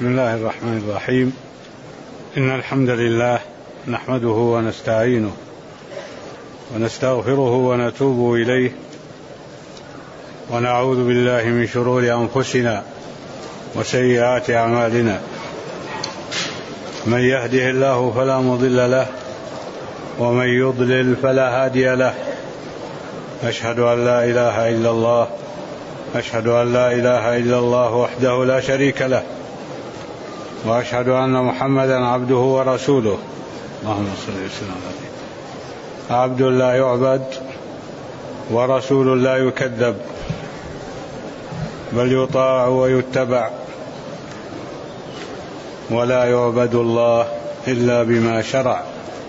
بسم الله الرحمن الرحيم. إن الحمد لله نحمده ونستعينه ونستغفره ونتوب إليه ونعوذ بالله من شرور أنفسنا وسيئات أعمالنا. من يهده الله فلا مضل له ومن يضلل فلا هادي له. أشهد أن لا إله إلا الله أشهد أن لا إله إلا الله وحده لا شريك له وأشهد أن محمدا عبده ورسوله. اللهم صل وسلم عليه. عبد لا يعبد ورسول لا يكذب بل يطاع ويتبع ولا يعبد الله إلا بما شرع.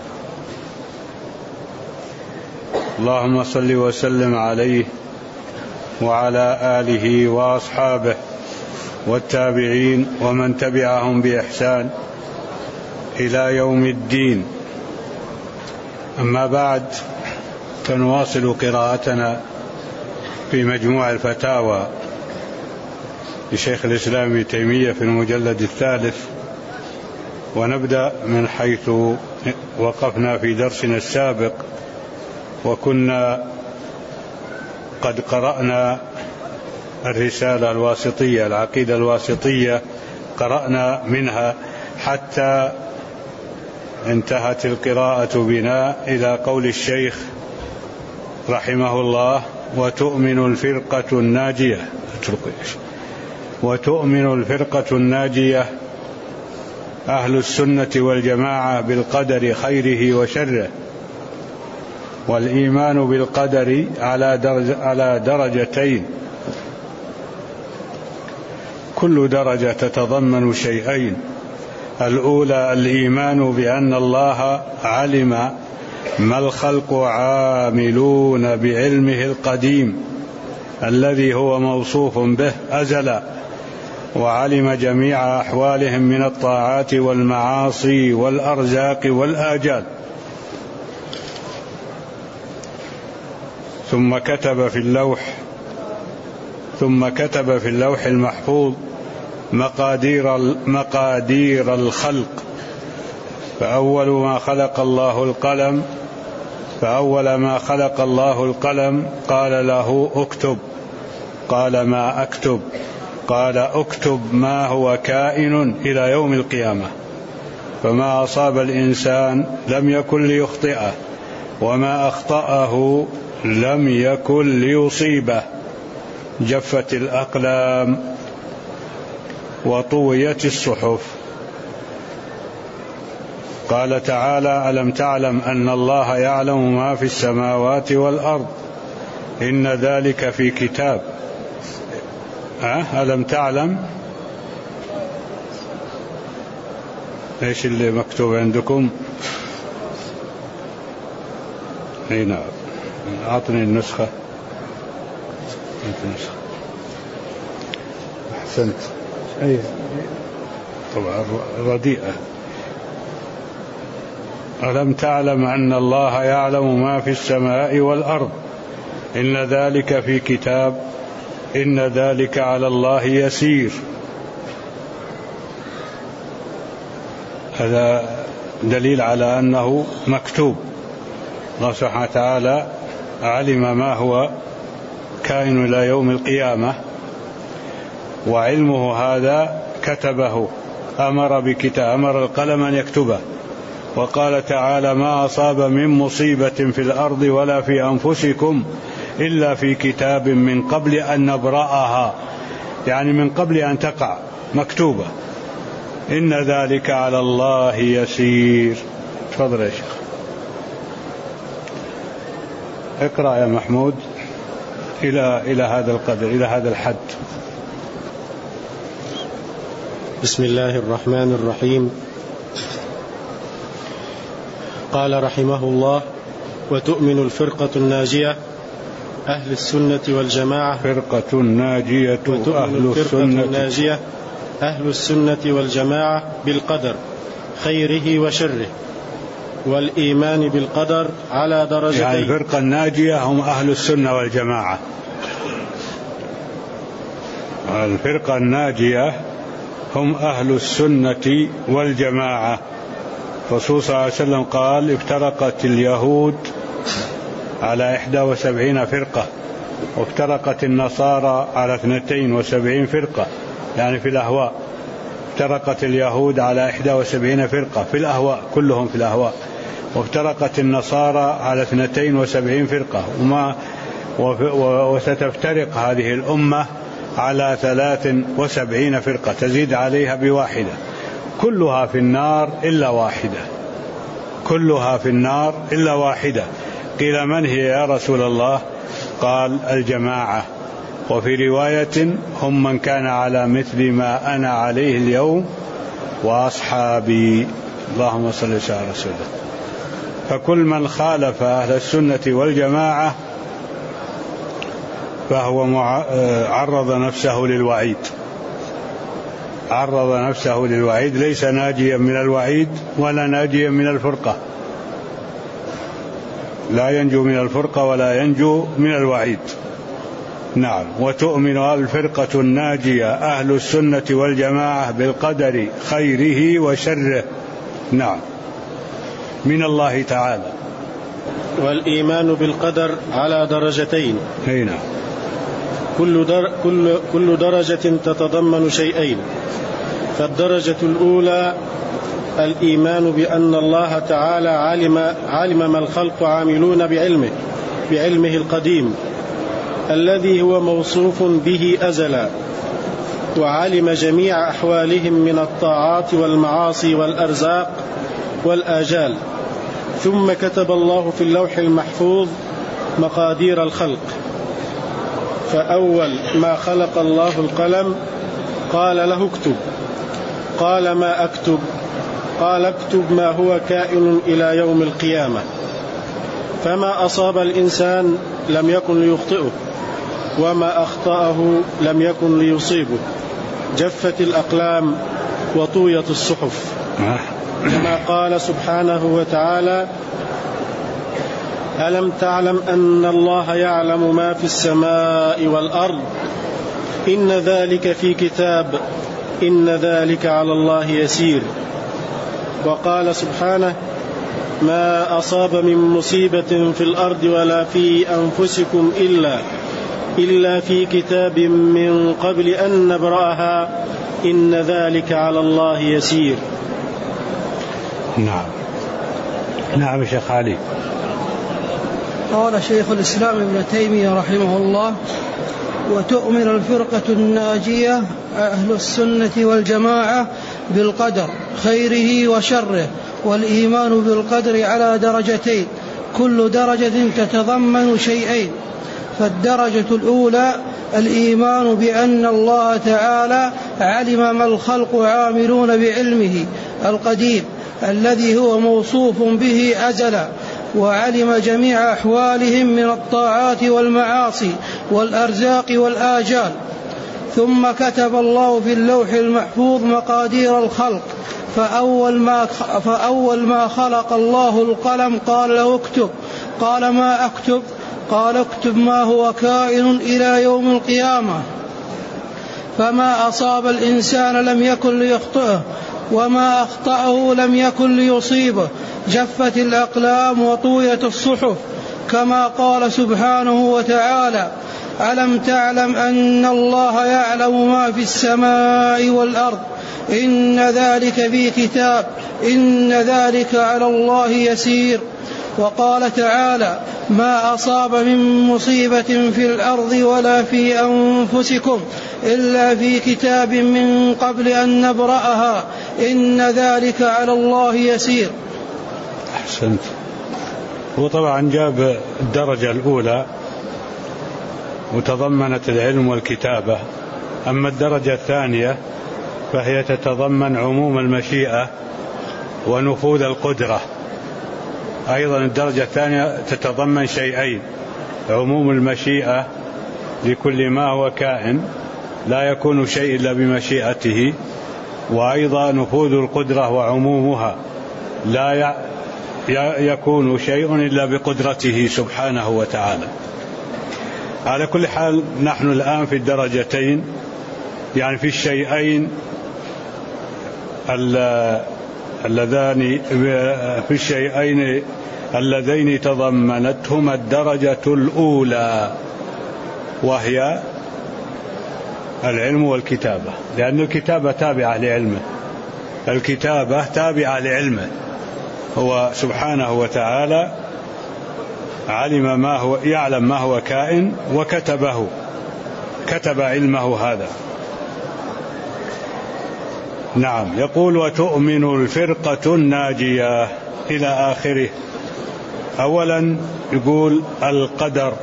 اللهم صل وسلم عليه وعلى آله وأصحابه والتابعين ومن تبعهم بإحسان إلى يوم الدين. أما بعد، فنواصل قراءتنا في مجموع الفتاوى لشيخ الإسلام ابن تيمية في المجلد الثالث، ونبدأ من حيث وقفنا في درسنا السابق، وكنا قد قرأنا الرسالة الواسطية، العقيدة الواسطية، قرأنا منها حتى انتهت القراءة بنا إلى قول الشيخ رحمه الله: وتؤمن الفرقة الناجية أهل السنة والجماعة بالقدر خيره وشره. والإيمان بالقدر على درجتين، كل درجة تتضمن شيئين: الأولى الإيمان بأن الله علم ما الخلق عاملون بعلمه القديم الذي هو موصوف به أزلا، وعلم جميع أحوالهم من الطاعات والمعاصي والأرزاق والآجال. ثم كتب في اللوح المحفوظ مقادير الخلق. فأول ما خلق الله القلم قال له اكتب، قال ما أكتب؟ قال اكتب ما هو كائن إلى يوم القيامة. فما أصاب الإنسان لم يكن ليخطئه، وما أخطأه لم يكن ليصيبه. جفت الأقلام وطويت الصحف. قال تعالى: ألم تعلم أن الله يعلم ما في السماوات والأرض إن ذلك في كتاب. ألم تعلم إيش اللي مكتوب عندكم؟ هنا أعطني النسخة. أحسنت. أي طبعا رديئة. ألم تعلم أن الله يعلم ما في السماء والأرض إن ذلك في كتاب إن ذلك على الله يسير. هذا دليل على أنه مكتوب. الله سبحانه وتعالى علم ما هو كائن إلى يوم القيامة، وعلمه هذا كتبه، أمر القلم أن يكتبه. وقال تعالى: ما أصاب من مصيبة في الأرض ولا في أنفسكم إلا في كتاب من قبل أن نبرأها، يعني من قبل أن تقع، مكتوبة. إن ذلك على الله يسير. تفضل يا شيخ، اقرأ يا محمود إلى هذا القدر، إلى هذا الحد. بسم الله الرحمن الرحيم. قال رحمه الله: وتؤمن الفرقة الناجية أهل السنة والجماعة. فرقة ناجية أهل السنة والجماعة بالقدر خيره وشره، والإيمان بالقدر على درجتين. يعني الفرقة الناجية هم أهل السنة والجماعة. الفرقة الناجية هم أهل السنة والجماعة. الرسول صلى الله عليه وسلم قال: افترقت اليهود على 71 فرقة، وافترقت النصارى على 72 فرقة، يعني في الأهواء. افترقت اليهود على 71 فرقة في الأهواء، كلهم في الأهواء. وافترقت النصارى على 72 فرقة، وستفترق هذه الأمة على 73 فرقة، تزيد عليها بواحدة، كلها في النار إلا واحدة، كلها في النار إلا واحدة. قيل: من هي يا رسول الله؟ قال: الجماعة. وفي رواية: هم من كان على مثل ما أنا عليه اليوم وأصحابي. اللهم صل وسلم على رسوله. فكل من خالف أهل السنة والجماعة فهو عرض نفسه للوعيد، عرض نفسه للوعيد، ليس ناجيا من الوعيد ولا ناجيا من الفرقة، لا ينجو من الفرقة ولا ينجو من الوعيد. نعم. وتؤمن الفرقة الناجية أهل السنة والجماعة بالقدر خيره وشره، نعم، من الله تعالى. والإيمان بالقدر على درجتين. هنا كل درجة تتضمن شيئين. فالدرجة الأولى الإيمان بأن الله تعالى علم ما الخلق عاملون بعلمه القديم الذي هو موصوف به أزلا، وعلم جميع أحوالهم من الطاعات والمعاصي والأرزاق والآجال. ثم كتب الله في اللوح المحفوظ مقادير الخلق. فأول ما خلق الله القلم قال له اكتب. قال: ما أكتب؟ قال: اكتب ما هو كائن إلى يوم القيامة. فما أصاب الإنسان لم يكن ليخطئه، وما أخطأه لم يكن ليصيبه. جفت الأقلام وطويت الصحف، كما قال سبحانه وتعالى: ألم تعلم أن الله يعلم ما في السماء والأرض؟ إن ذلك في كتاب، إن ذلك على الله يسير. وقال سبحانه: ما أصاب من مصيبة في الأرض ولا في أنفسكم إلا في كتاب من قبل أن نبرأها، إن ذلك على الله يسير. نعم. نعم شيخ علي. قال شيخ الإسلام ابن تيمية رحمه الله: وتؤمن الفرقة الناجية أهل السنة والجماعة بالقدر خيره وشره. والإيمان بالقدر على درجتين، كل درجة تتضمن شيئين. فالدرجة الأولى الإيمان بأن الله تعالى علم ما الخلق عاملون بعلمه القديم الذي هو موصوف به أزلا، وعلم جميع أحوالهم من الطاعات والمعاصي والأرزاق والآجال. ثم كتب الله في اللوح المحفوظ مقادير الخلق. فأول ما خلق الله القلم قال له اكتب. قال: ما أكتب؟ قال: اكتب ما هو كائن إلى يوم القيامة. فما أصاب الإنسان لم يكن ليخطئه، وما أخطأه لم يكن ليصيبه. جفت الأقلام وطويت الصحف، كما قال سبحانه وتعالى: ألم تعلم أن الله يعلم ما في السماء والأرض؟ إن ذلك في كتاب، إن ذلك على الله يسير. وقال تعالى: ما أصاب من مصيبة في الأرض ولا في أنفسكم إلا في كتاب من قبل أن نبرأها، إن ذلك على الله يسير. أحسنت. وطبعا جاب الدرجة الأولى وتضمنت العلم والكتابة. أما الدرجة الثانية فهي تتضمن عموم المشيئة ونفوذ القدرة. أيضا الدرجة الثانية تتضمن شيئين: عموم المشيئة لكل ما هو كائن، لا يكون شيء إلا بمشيئته، وأيضا نفوذ القدرة وعمومها، لا يكون شيء إلا بقدرته سبحانه وتعالى. على كل حال نحن الآن في الدرجتين، يعني في الشيئين اللذان في الشيئين اللذين تضمنتهما الدرجة الأولى، وهي العلم والكتابة، لأن الكتابة تابعة لعلمه، الكتابة تابعة لعلمه، هو سبحانه وتعالى يعلم ما هو كائن وكتبه، كتب علمه هذا. نعم. يقول وتؤمن الفرقة الناجية إلى آخره. أولا يقول القدر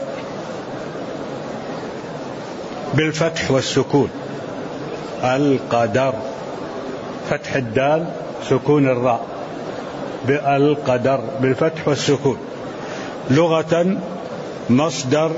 بالفتح والسكون، القدر، فتح الدال سكون الراء، بالقدر بالفتح والسكون. لغة مصدر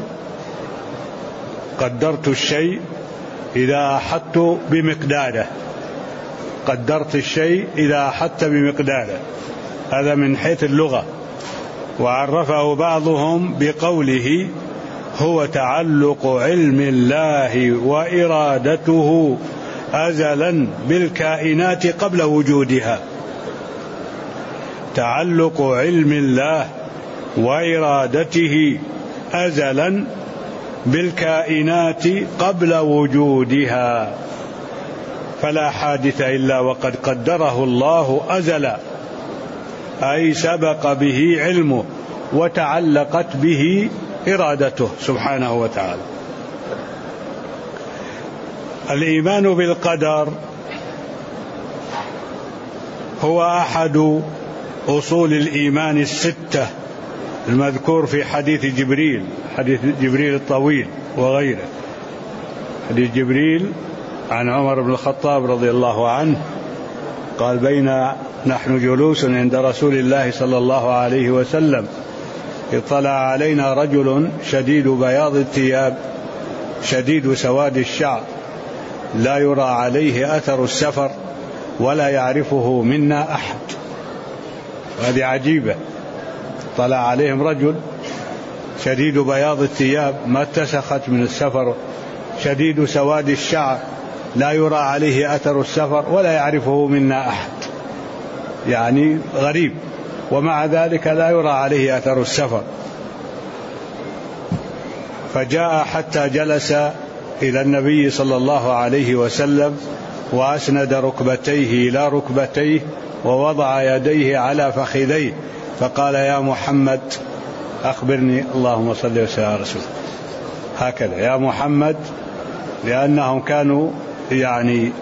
قدرت الشيء إذا أحطت بمقداره، قدرت الشيء إذا أحطت بمقداره، هذا من حيث اللغة. وعرفه بعضهم بقوله هو تعلق علم الله وإرادته أزلا بالكائنات قبل وجودها، تعلق علم الله وإرادته أزلا بالكائنات قبل وجودها، فلا حادث إلا وقد قدره الله أزلا، أي سبق به علمه وتعلقت به إرادته سبحانه وتعالى. الإيمان بالقدر هو أحد أصول الإيمان الستة المذكور في حديث جبريل الطويل وغيره. حديث جبريل عن عمر بن الخطاب رضي الله عنه قال بين نحن جلوس عند رسول الله صلى الله عليه وسلم اطلع علينا رجل شديد بياض الثياب شديد سواد الشعر لا يرى عليه أثر السفر ولا يعرفه منا أحد. وهذه عجيبة، طلع عليهم رجل شديد بياض الثياب ما اتسخت من السفر، شديد سواد الشعر لا يرى عليه أثر السفر ولا يعرفه منا أحد، يعني غريب، ومع ذلك لا يرى عليه أثر السفر. فجاء حتى جلس إلى النبي صلى الله عليه وسلم وأسند ركبتيه إلى ركبتيه ووضع يديه على فخذيه فقال يا محمد أخبرني، اللهم صل وسلم على رسوله، هكذا يا محمد، لأنهم كانوا يعني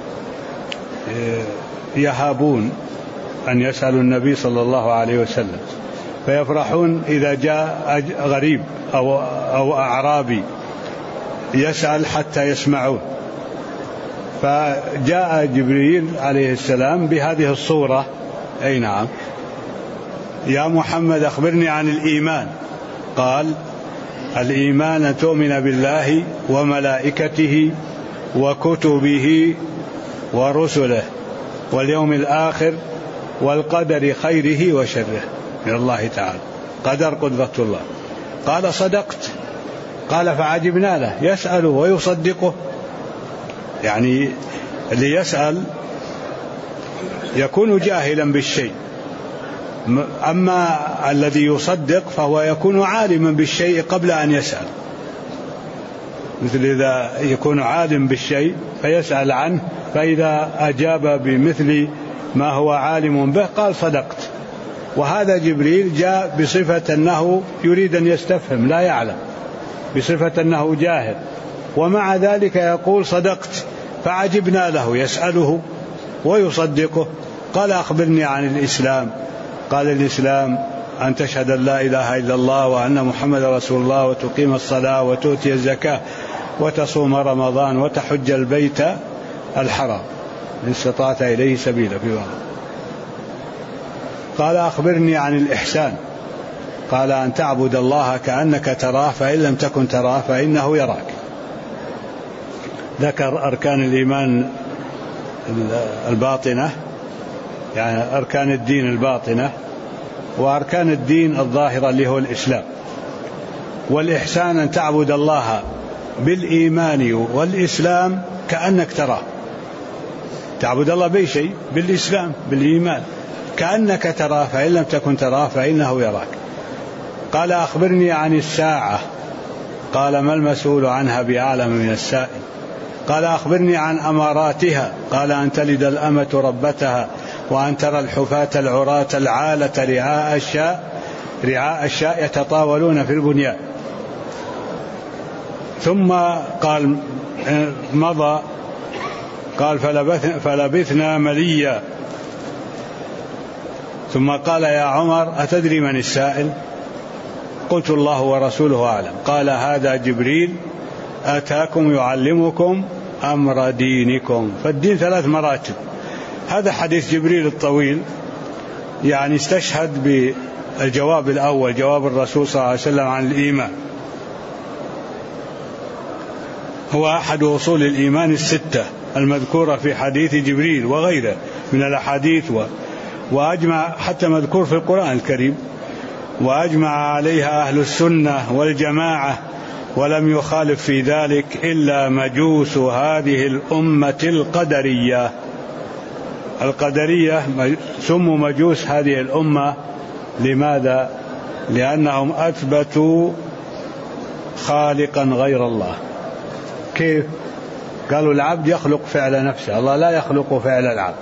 يهابون أن يسألوا النبي صلى الله عليه وسلم، فيفرحون إذا جاء غريب أو أعرابي يسأل حتى يسمعون. فجاء جبريل عليه السلام بهذه الصورة، أي نعم، يا محمد أخبرني عن الإيمان. قال الإيمان أن تؤمن بالله وملائكته وكتبه ورسله واليوم الآخر والقدر خيره وشره من الله تعالى، قدر قدرة الله. قال صدقت. قال فعجبنا له، يسأل ويصدقه، يعني اللي يسأل يكون جاهلا بالشيء، أما الذي يصدق فهو يكون عالما بالشيء قبل أن يسأل، مثل إذا يكون عالم بالشيء فيسأل عنه، فإذا أجاب بمثل ما هو عالم به قال صدقت. وهذا جبريل جاء بصفة أنه يريد أن يستفهم لا يعلم، بصفة أنه جاهل، ومع ذلك يقول صدقت. فعجبنا له، يسأله ويصدقه. قال أخبرني عن الإسلام. قال الإسلام أن تشهد أن لا إله إلا الله وأن محمد رسول الله وتقيم الصلاة وتؤتي الزكاة وتصوم رمضان وتحج البيت الحرام إن استطعت إليه سبيلا في وقت. قال أخبرني عن الإحسان. قال أن تعبد الله كأنك تراه فإن لم تكن تراه فإنه يراك. ذكر أركان الإيمان الباطنة، يعني أركان الدين الباطنة، وأركان الدين الظاهرة اللي هو الإسلام. والإحسان أن تعبد الله بالإيمان والإسلام كأنك تراه، تعبد الله بأي شيء؟ بالإسلام، بالإيمان، كأنك تراه، فإن لم تكن تراه فإنه يراك. قال أخبرني عن الساعة. قال ما المسؤول عنها بأعلم من السائل. قال أخبرني عن أماراتها. قال أن تلد الأمة ربتها، وأن ترى الحفاة العراة العالة رعاء الشاء يتطاولون في البنيان. ثم قال مضى، قال فلبثنا مليا. ثم قال يا عمر أتدري من السائل؟ قلت الله ورسوله أعلم. قال هذا جبريل أتاكم يعلمكم أمر دينكم. فالدين 3 مراتب. هذا حديث جبريل الطويل يعني استشهد بالجواب الأول، جواب الرسول صلى الله عليه وسلم عن الإيمان، هو أحد أصول الإيمان 6 المذكورة في حديث جبريل وغيره من الأحاديث، وأجمع حتى مذكور في القرآن الكريم، وأجمع عليها أهل السنة والجماعة، ولم يخالف في ذلك إلا مجوس هذه الأمة القدرية. القدرية سموا مجوس هذه الأمة. لماذا؟ لأنهم أثبتوا خالقا غير الله. كيف؟ قالوا العبد يخلق فعل نفسه، الله لا يخلق فعل العبد،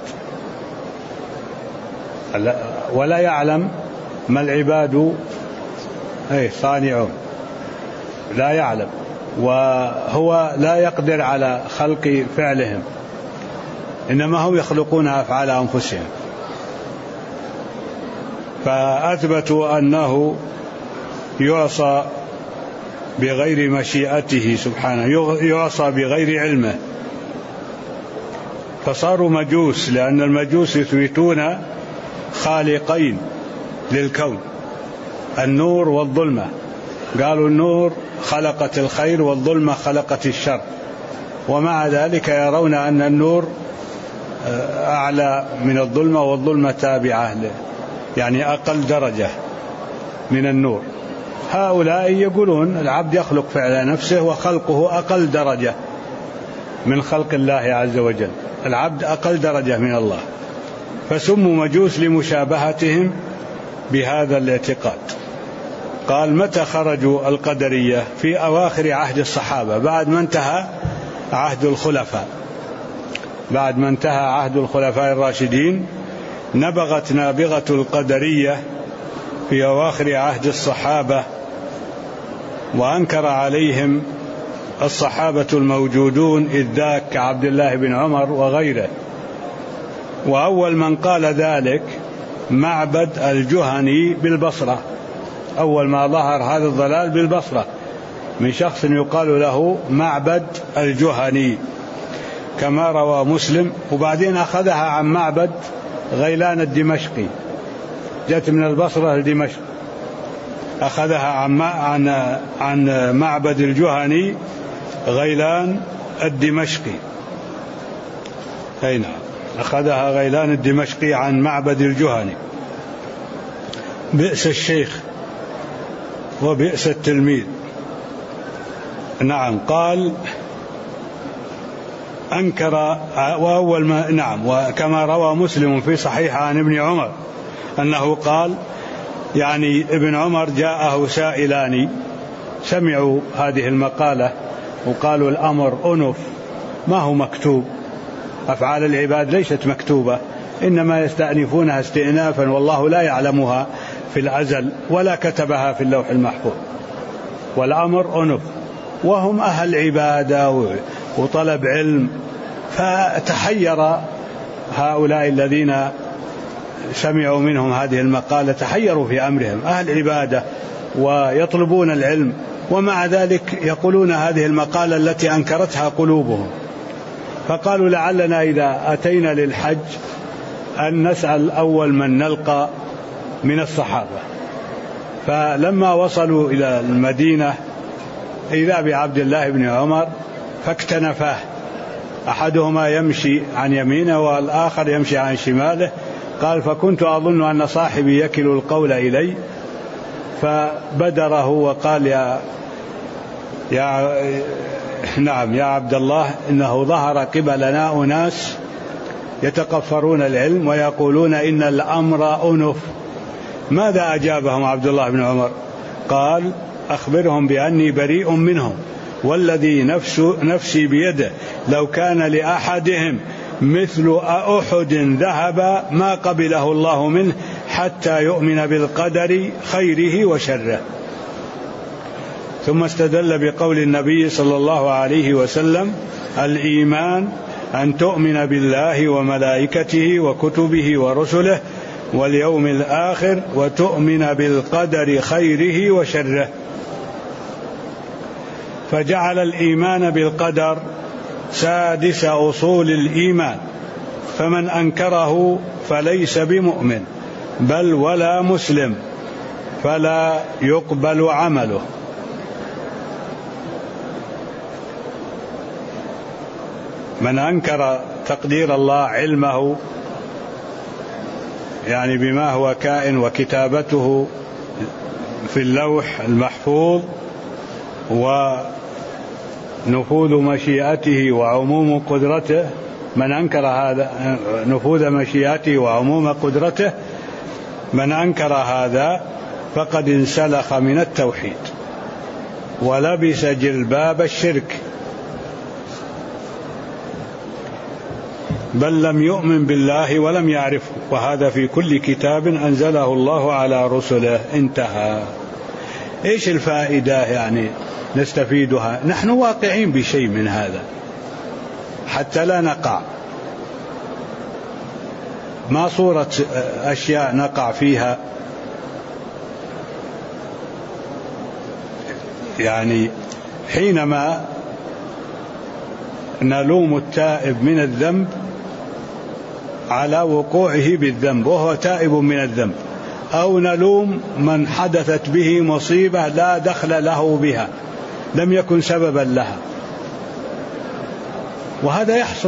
ولا يعلم ما العباد صانعون، لا يعلم، وهو لا يقدر على خلق فعلهم، إنما هم يخلقون أفعال أنفسهم. فأثبتوا أنه يعصى بغير مشيئته سبحانه، يعصى بغير علمه، فصاروا مجوس، لأن المجوس يثبتون خالقين للكون، النور والظلمة. قالوا النور خلقت الخير والظلمة خلقت الشر، ومع ذلك يرون أن النور أعلى من الظلمة والظلمة تابعة له، يعني أقل درجة من النور. هؤلاء يقولون العبد يخلق فعل نفسه وخلقه أقل درجة من خلق الله عز وجل، العبد أقل درجة من الله، فسموا مجوس لمشابهتهم بهذا الاعتقاد. قال متى خرجوا القدرية؟ في أواخر عهد الصحابة، بعد ما انتهى عهد الخلفاء، بعد ما انتهى عهد الخلفاء الراشدين نبغت نابغة القدرية في أواخر عهد الصحابة، وأنكر عليهم الصحابة الموجودون إذ ذاك كعبد الله بن عمر وغيره. وأول من قال ذلك معبد الجهني بالبصرة، أول ما ظهر هذا الضلال بالبصرة من شخص يقال له معبد الجهني كما روى مسلم. وبعدين أخذها عن معبد غيلان الدمشقي، جاءت من البصرة لدمشق، أخذها عن معبد الجهني غيلان الدمشقي. أي نعم، أخذها غيلان الدمشقي عن معبد الجهني. بئس الشيخ وبئس التلميذ. نعم، قال أنكر وأول ما نعم، وكما روى مسلم في صحيح عن ابن عمر أنه قال يعني ابن عمر جاءه سائلان سمعوا هذه المقالة وقالوا الأمر أنف، ما هو مكتوب، أفعال العباد ليست مكتوبة، إنما يستأنفونها استئنافا والله لا يعلمها في الأزل ولا كتبها في اللوح المحفوظ، والأمر أنف، وهم أهل عبادة وطلب علم. فتحير هؤلاء الذين سمعوا منهم هذه المقالة، تحيروا في أمرهم، أهل عبادة ويطلبون العلم، ومع ذلك يقولون هذه المقالة التي أنكرتها قلوبهم. فقالوا لعلنا إذا أتينا للحج أن نسأل أول من نلقى من الصحابة. فلما وصلوا إلى المدينة إذا بعبد الله بن عمر فاكتنفاه، أحدهما يمشي عن يمينه والآخر يمشي عن شماله. قال فكنت أظن أن صاحبي يكل القول إلي، فبدره وقال يا عبد الله إنه ظهر قبلنا أناس يتقفرون العلم ويقولون إن الأمر أنف. ماذا أجابهم عبد الله بن عمر؟ قال: أخبرهم بأني بريء منهم، والذي نفسي بيده لو كان لأحدهم مثل أحد ذهب ما قبله الله منه حتى يؤمن بالقدر خيره وشره. ثم استدل بقول النبي صلى الله عليه وسلم: الإيمان أن تؤمن بالله وملائكته وكتبه ورسله واليوم الآخر وتؤمن بالقدر خيره وشره. فجعل الإيمان بالقدر سادس أصول الإيمان، فمن أنكره فليس بمؤمن بل ولا مسلم، فلا يقبل عمله. من أنكر تقدير الله، علمه يعني بما هو كائن وكتابته في اللوح المحفوظ ونفوذ مشيئته وعموم قدرته، من أنكر هذا نفوذ مشيئته وعموم قدرته، من أنكر هذا فقد انسلخ من التوحيد ولبس جلباب الشرك، بل لم يؤمن بالله ولم يعرفه، وهذا في كل كتاب أنزله الله على رسله. انتهى. إيش الفائدة يعني نستفيدها؟ نحن واقعين بشيء من هذا حتى لا نقع. ما صورة أشياء نقع فيها؟ يعني حينما نلوم التائب من الذنب على وقوعه بالذنب وهو تائب من الذنب، أو نلوم من حدثت به مصيبة لا دخل له بها، لم يكن سببا لها، وهذا يحصل.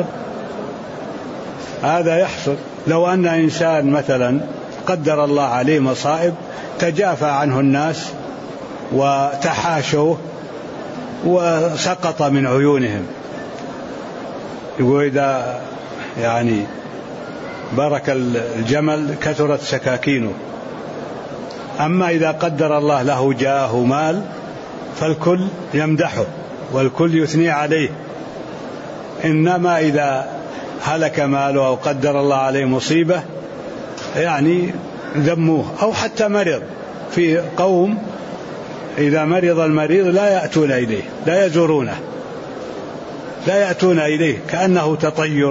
هذا يحصل لو أن إنسان مثلا قدر الله عليه مصائب تجافى عنه الناس وتحاشوه وسقط من عيونهم، يقول إذا يعني برك الجمل كثرت سكاكينه. أما إذا قدر الله له جاه مال فالكل يمدحه والكل يثني عليه، إنما إذا هلك ماله أو قدر الله عليه مصيبة يعني ذموه. أو حتى مرض، في قوم إذا مرض المريض لا يأتون إليه، لا يزورونه، لا يأتون إليه كأنه تطير.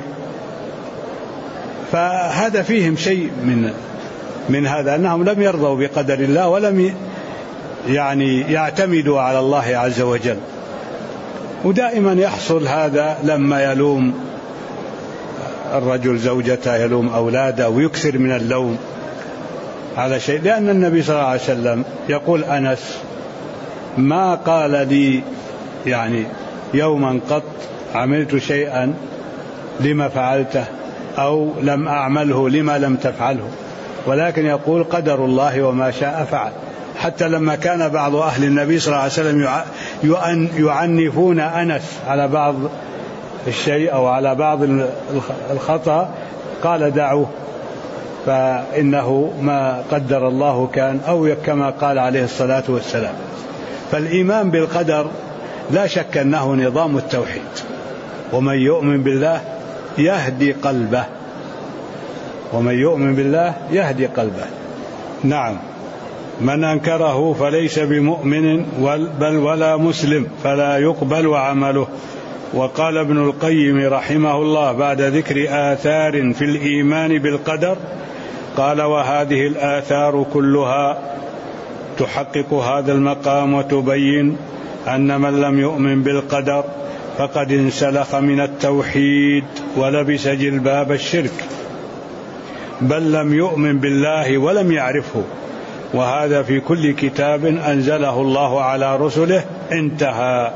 فهذا فيهم شيء من هذا، أنهم لم يرضوا بقدر الله ولم يعني يعتمدوا على الله عز وجل. ودائما يحصل هذا لما يلوم الرجل زوجته، يلوم أولاده، ويكثر من اللوم على شيء، لأن النبي صلى الله عليه وسلم يقول: أنس ما قال لي يعني يوما قط عملت شيئا لما فعلته أو لم أعمله لما لم تفعله، ولكن يقول قدر الله وما شاء فعل. حتى لما كان بعض أهل النبي صلى الله عليه وسلم يعنفون أنس على بعض الشيء أو على بعض الخطأ، قال دعوه فإنه ما قدر الله كان، أو كما قال عليه الصلاة والسلام. فالإيمان بالقدر لا شك أنه نظام التوحيد، ومن يؤمن بالله يهدي قلبه، ومن يؤمن بالله يهدي قلبه. نعم. من أنكره فليس بمؤمن بل ولا مسلم، فلا يقبل عمله. وقال ابن القيم رحمه الله بعد ذكر آثار في الإيمان بالقدر، قال: وهذه الآثار كلها تحقق هذا المقام وتبين أن من لم يؤمن بالقدر فقد انسلخ من التوحيد ولبس جلباب الشرك، بل لم يؤمن بالله ولم يعرفه، وهذا في كل كتاب أنزله الله على رسله. انتهى.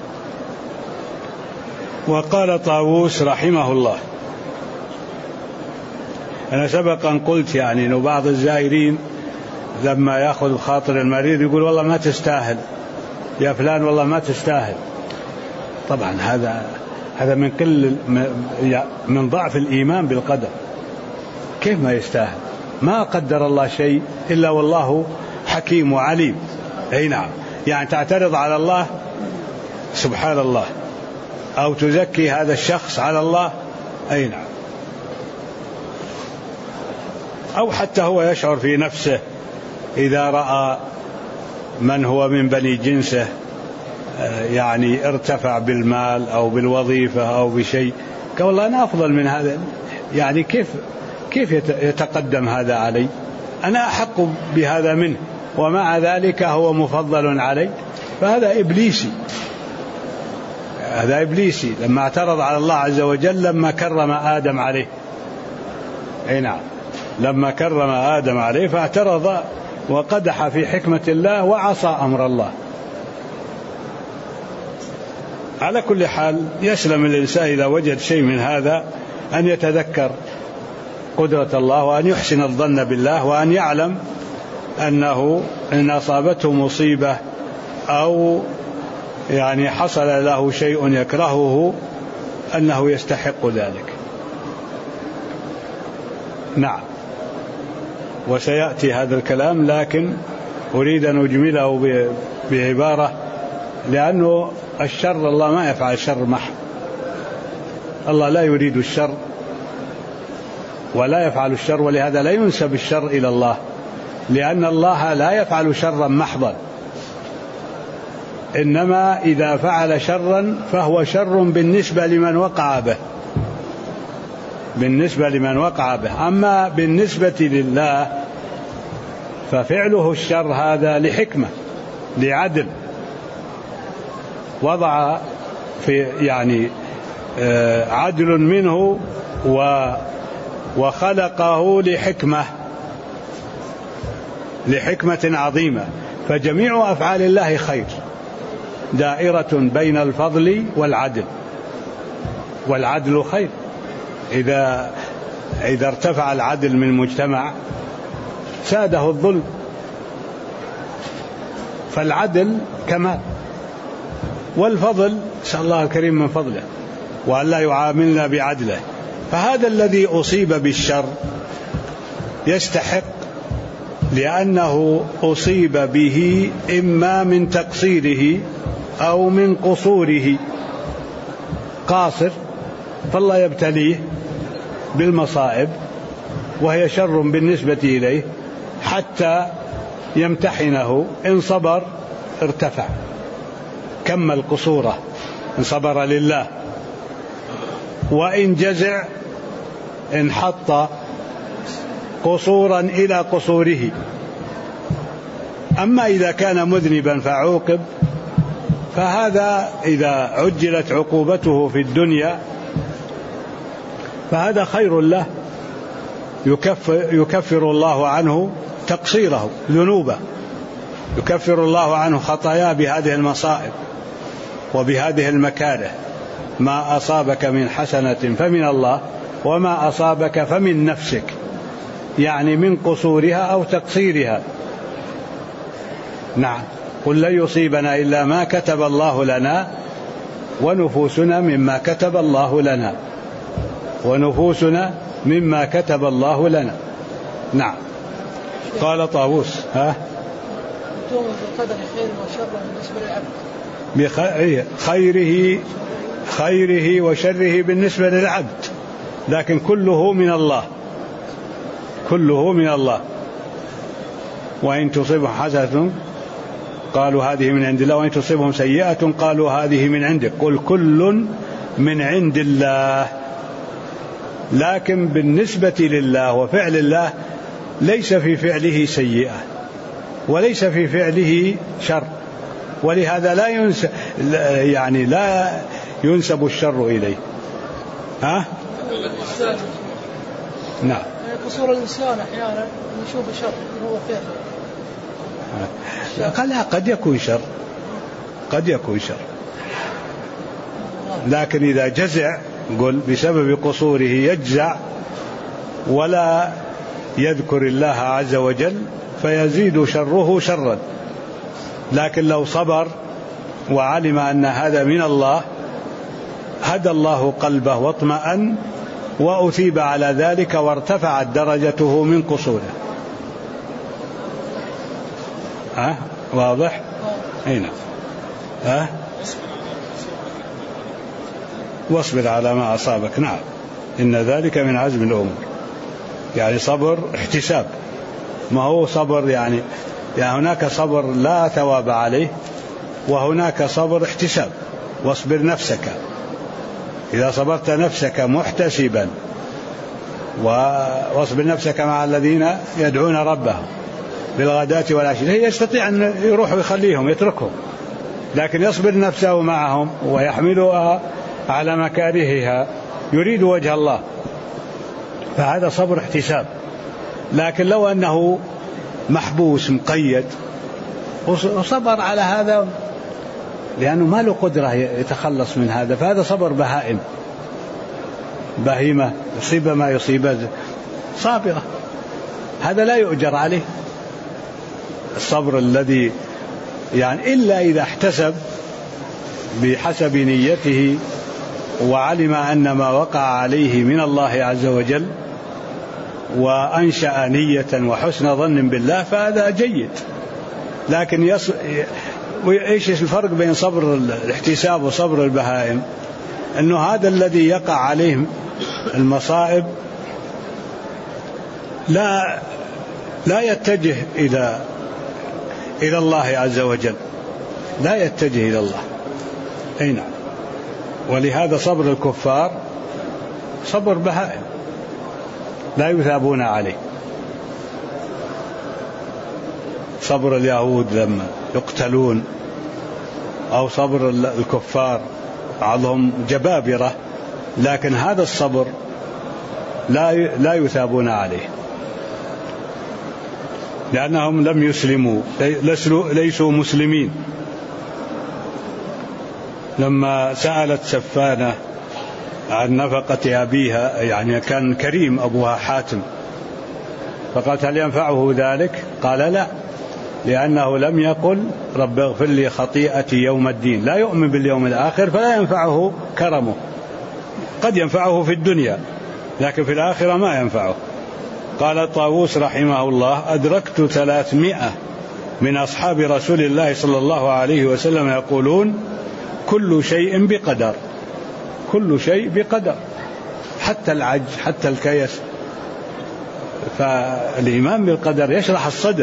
وقال طاووس رحمه الله: أنا سبقا قلت يعني أن بعض الزائرين لما يأخذ خاطر المريض يقول: والله ما تستاهل يا فلان، والله ما تستاهل. طبعا هذا من ضعف الإيمان بالقدر. كيف ما يستاهل؟ ما قدر الله شيء إلا والله حكيم وعليم. أي نعم، يعني تعترض على الله سبحان الله، أو تزكي هذا الشخص على الله. أي نعم. أو حتى هو يشعر في نفسه إذا رأى من هو من بني جنسه يعني ارتفع بالمال أو بالوظيفة أو بشيء، قال والله أنا أفضل من هذا، يعني كيف يتقدم هذا علي؟ أنا أحق بهذا منه، ومع ذلك هو مفضل علي. فهذا إبليسي، هذا إبليسي لما اعترض على الله عز وجل لما كرم آدم عليه. أي نعم، لما كرم آدم عليه فاعترض وقدح في حكمة الله وعصى أمر الله. على كل حال يسلم الإنسان إذا وجد شيء من هذا أن يتذكر قدرة الله، وأن يحسن الظن بالله، وأن يعلم أنه إن أصابته مصيبة أو يعني حصل له شيء يكرهه أنه يستحق ذلك. نعم. وسيأتي هذا الكلام، لكن أريد أن أجمله بعبارة، لأنه الشر الله ما يفعل الشر محض، الله لا يريد الشر ولا يفعل الشر، ولهذا لا ينسب الشر إلى الله، لأن الله لا يفعل شرا محضا، إنما إذا فعل شرا فهو شر بالنسبة لمن وقع به، بالنسبة لمن وقع به. أما بالنسبة لله ففعله الشر هذا لحكمة، لعدل، وضع في يعني عدل منه وخلقه لحكمة عظيمة. فجميع أفعال الله خير، دائرة بين الفضل والعدل، والعدل خير. إذا ارتفع العدل من مجتمع ساده الظلم، فالعدل كمال، والفضل نسأل الله الكريم من فضله وأن لا يعاملنا بعدله. فهذا الذي أصيب بالشر يستحق، لأنه أصيب به إما من تقصيره أو من قصوره، قاصر فالله يبتليه بالمصائب وهي شر بالنسبة إليه حتى يمتحنه، إن صبر ارتفع كمل قصوره إن صبر لله، وإن جزع انحط قصورا إلى قصوره. أما إذا كان مذنبا فعوقب فهذا إذا عجلت عقوبته في الدنيا فهذا خير له، يكفر الله عنه تقصيره ذنوبه، يكفر الله عنه خطاياه بهذه المصائب وبهذه المكاره. ما أصابك من حسنة فمن الله وما أصابك فمن نفسك، يعني من قصورها أو تقصيرها. نعم. قل لن يصيبنا إلا ما كتب الله لنا ونفوسنا مما كتب الله لنا، ونفوسنا مما كتب الله لنا. نعم. قال طاووس تؤمن بالقدر خير وشر بالنسبة للعبد، خيره وشره بالنسبة للعبد، لكن كله من الله، كله من الله. وإن تصيبهم حسنة قالوا هذه من عند الله، وإن تصيبهم سيئة قالوا هذه من عندك، قل كل من عند الله. لكن بالنسبة لله وفعل الله ليس في فعله سيئة وليس في فعله شر، ولهذا لا ينسب الشر إليه. نعم. قصور الإنسان أحيانا يشوف شر هو فعل، قد يكون شر، قد يكون شر، لكن إذا جزع قل بسبب قصوره يجزع ولا يذكر الله عز وجل فيزيد شره شرا. لكن لو صبر وعلم أن هذا من الله هدى الله قلبه واطمأن وأثيب على ذلك وارتفعت درجته من قصوره. واضح؟ هنا واصبر على ما أصابك. نعم، إن ذلك من عزم الأمور، يعني صبر احتساب، ما هو صبر يعني هناك صبر لا ثواب عليه، وهناك صبر احتساب. واصبر نفسك، إذا صبرت نفسك محتسبا، واصبر نفسك مع الذين يدعون ربهم بالغداة والعشي. هي يستطيع أن يروح ويخليهم يتركهم، لكن يصبر نفسه معهم ويحملها على مكارهها يريد وجه الله، فهذا صبر احتساب. لكن لو أنه محبوس مقيد وصبر على هذا لأنه ما له قدرة يتخلص من هذا، فهذا صبر بهائم، بهيمة يصيب ما يصيب صابرة، هذا لا يؤجر عليه. الصبر الذي يعني إلا إذا احتسب بحسب نيته وعلم أن ما وقع عليه من الله عز وجل وأنشأ نية وحسن ظن بالله فهذا جيد. لكن إيش الفرق بين صبر الاحتساب وصبر البهائم؟ أنه هذا الذي يقع عليه المصائب لا يتجه إلى الله عز وجل، لا يتجه إلى الله. أي نعم. ولهذا صبر الكفار صبر بهائم لا يثابون عليه. صبر اليهود لما يقتلون، أو صبر الكفار بعضهم جبابرة، لكن هذا الصبر لا يثابون عليه، لأنهم لم يسلموا، ليسوا مسلمين. لما سألت سفانة عن نفقة أبيها، يعني كان كريم أبوها حاتم، فقالت هل ينفعه ذلك؟ قال لا، لأنه لم يقل رب اغفر لي خطيئتي يوم الدين، لا يؤمن باليوم الآخر فلا ينفعه كرمه. قد ينفعه في الدنيا لكن في الآخرة ما ينفعه. قال طاووس رحمه الله أدركت 300 من أصحاب رسول الله صلى الله عليه وسلم يقولون كل شيء بقدر، كل شيء بقدر، حتى العجز، حتى الكيس. فالإيمان بالقدر يشرح الصدر،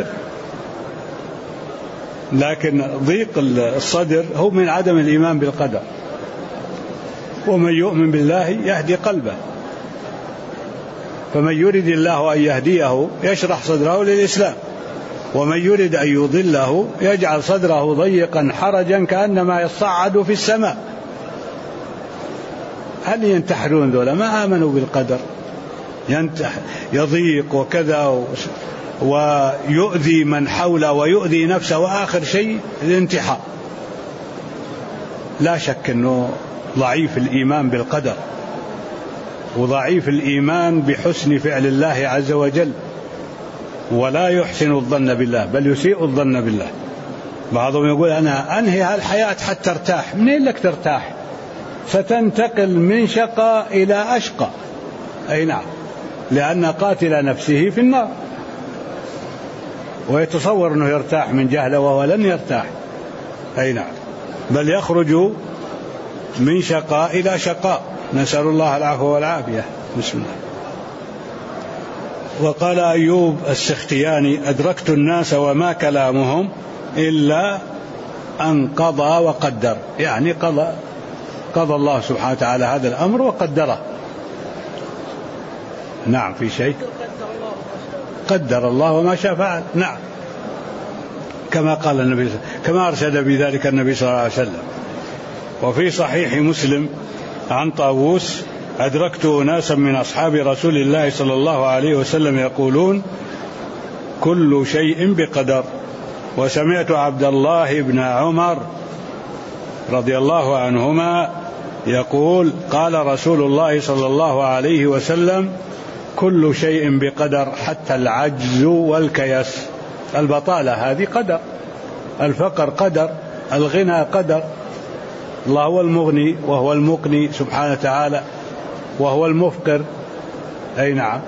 لكن ضيق الصدر هو من عدم الإيمان بالقدر. ومن يؤمن بالله يهدي قلبه، فمن يريد الله أن يهديه يشرح صدره للإسلام، ومن يريد أن يضله يجعل صدره ضيقا حرجا كأنما يصعد في السماء. هل ينتحرون ذولا؟ ما آمنوا بالقدر، يضيق وكذا ويؤذي من حوله ويؤذي نفسه، وآخر شيء الانتحار. لا شك أنه ضعيف الإيمان بالقدر، وضعيف الإيمان بحسن فعل الله عز وجل، ولا يحسن الظن بالله بل يسيء الظن بالله. بعضهم يقول أنا أنهي هالحياة حتى ارتاح. منين لك ترتاح؟ ستنتقل من شقاء إلى أشقى. أي نعم، لأن قاتل نفسه في النار، ويتصور أنه يرتاح من جهله وهو لن يرتاح. أي نعم، بل يخرج من شقاء إلى شقاء، نسأل الله العفو والعافية. بسم الله. وقال أيوب السختياني أدركت الناس وما كلامهم إلا أن قضى وقدر، يعني قضى الله سبحانه وتعالى هذا الأمر وقدره. نعم، في شيء قدر الله وما شاء فعل. نعم، كما قال النبي، كما أرشد بذلك النبي صلى الله عليه وسلم. وفي صحيح مسلم عن طاووس أدركت أناسا من أصحاب رسول الله صلى الله عليه وسلم يقولون كل شيء بقدر. وسمعت عبد الله بن عمر رضي الله عنهما يقول قال رسول الله صلى الله عليه وسلم كل شيء بقدر حتى العجز والكيس. البطالة هذه قدر، الفقر قدر، الغنى قدر، الله هو المغني وهو المقني سبحانه وتعالى وهو المفقر. أي نعم.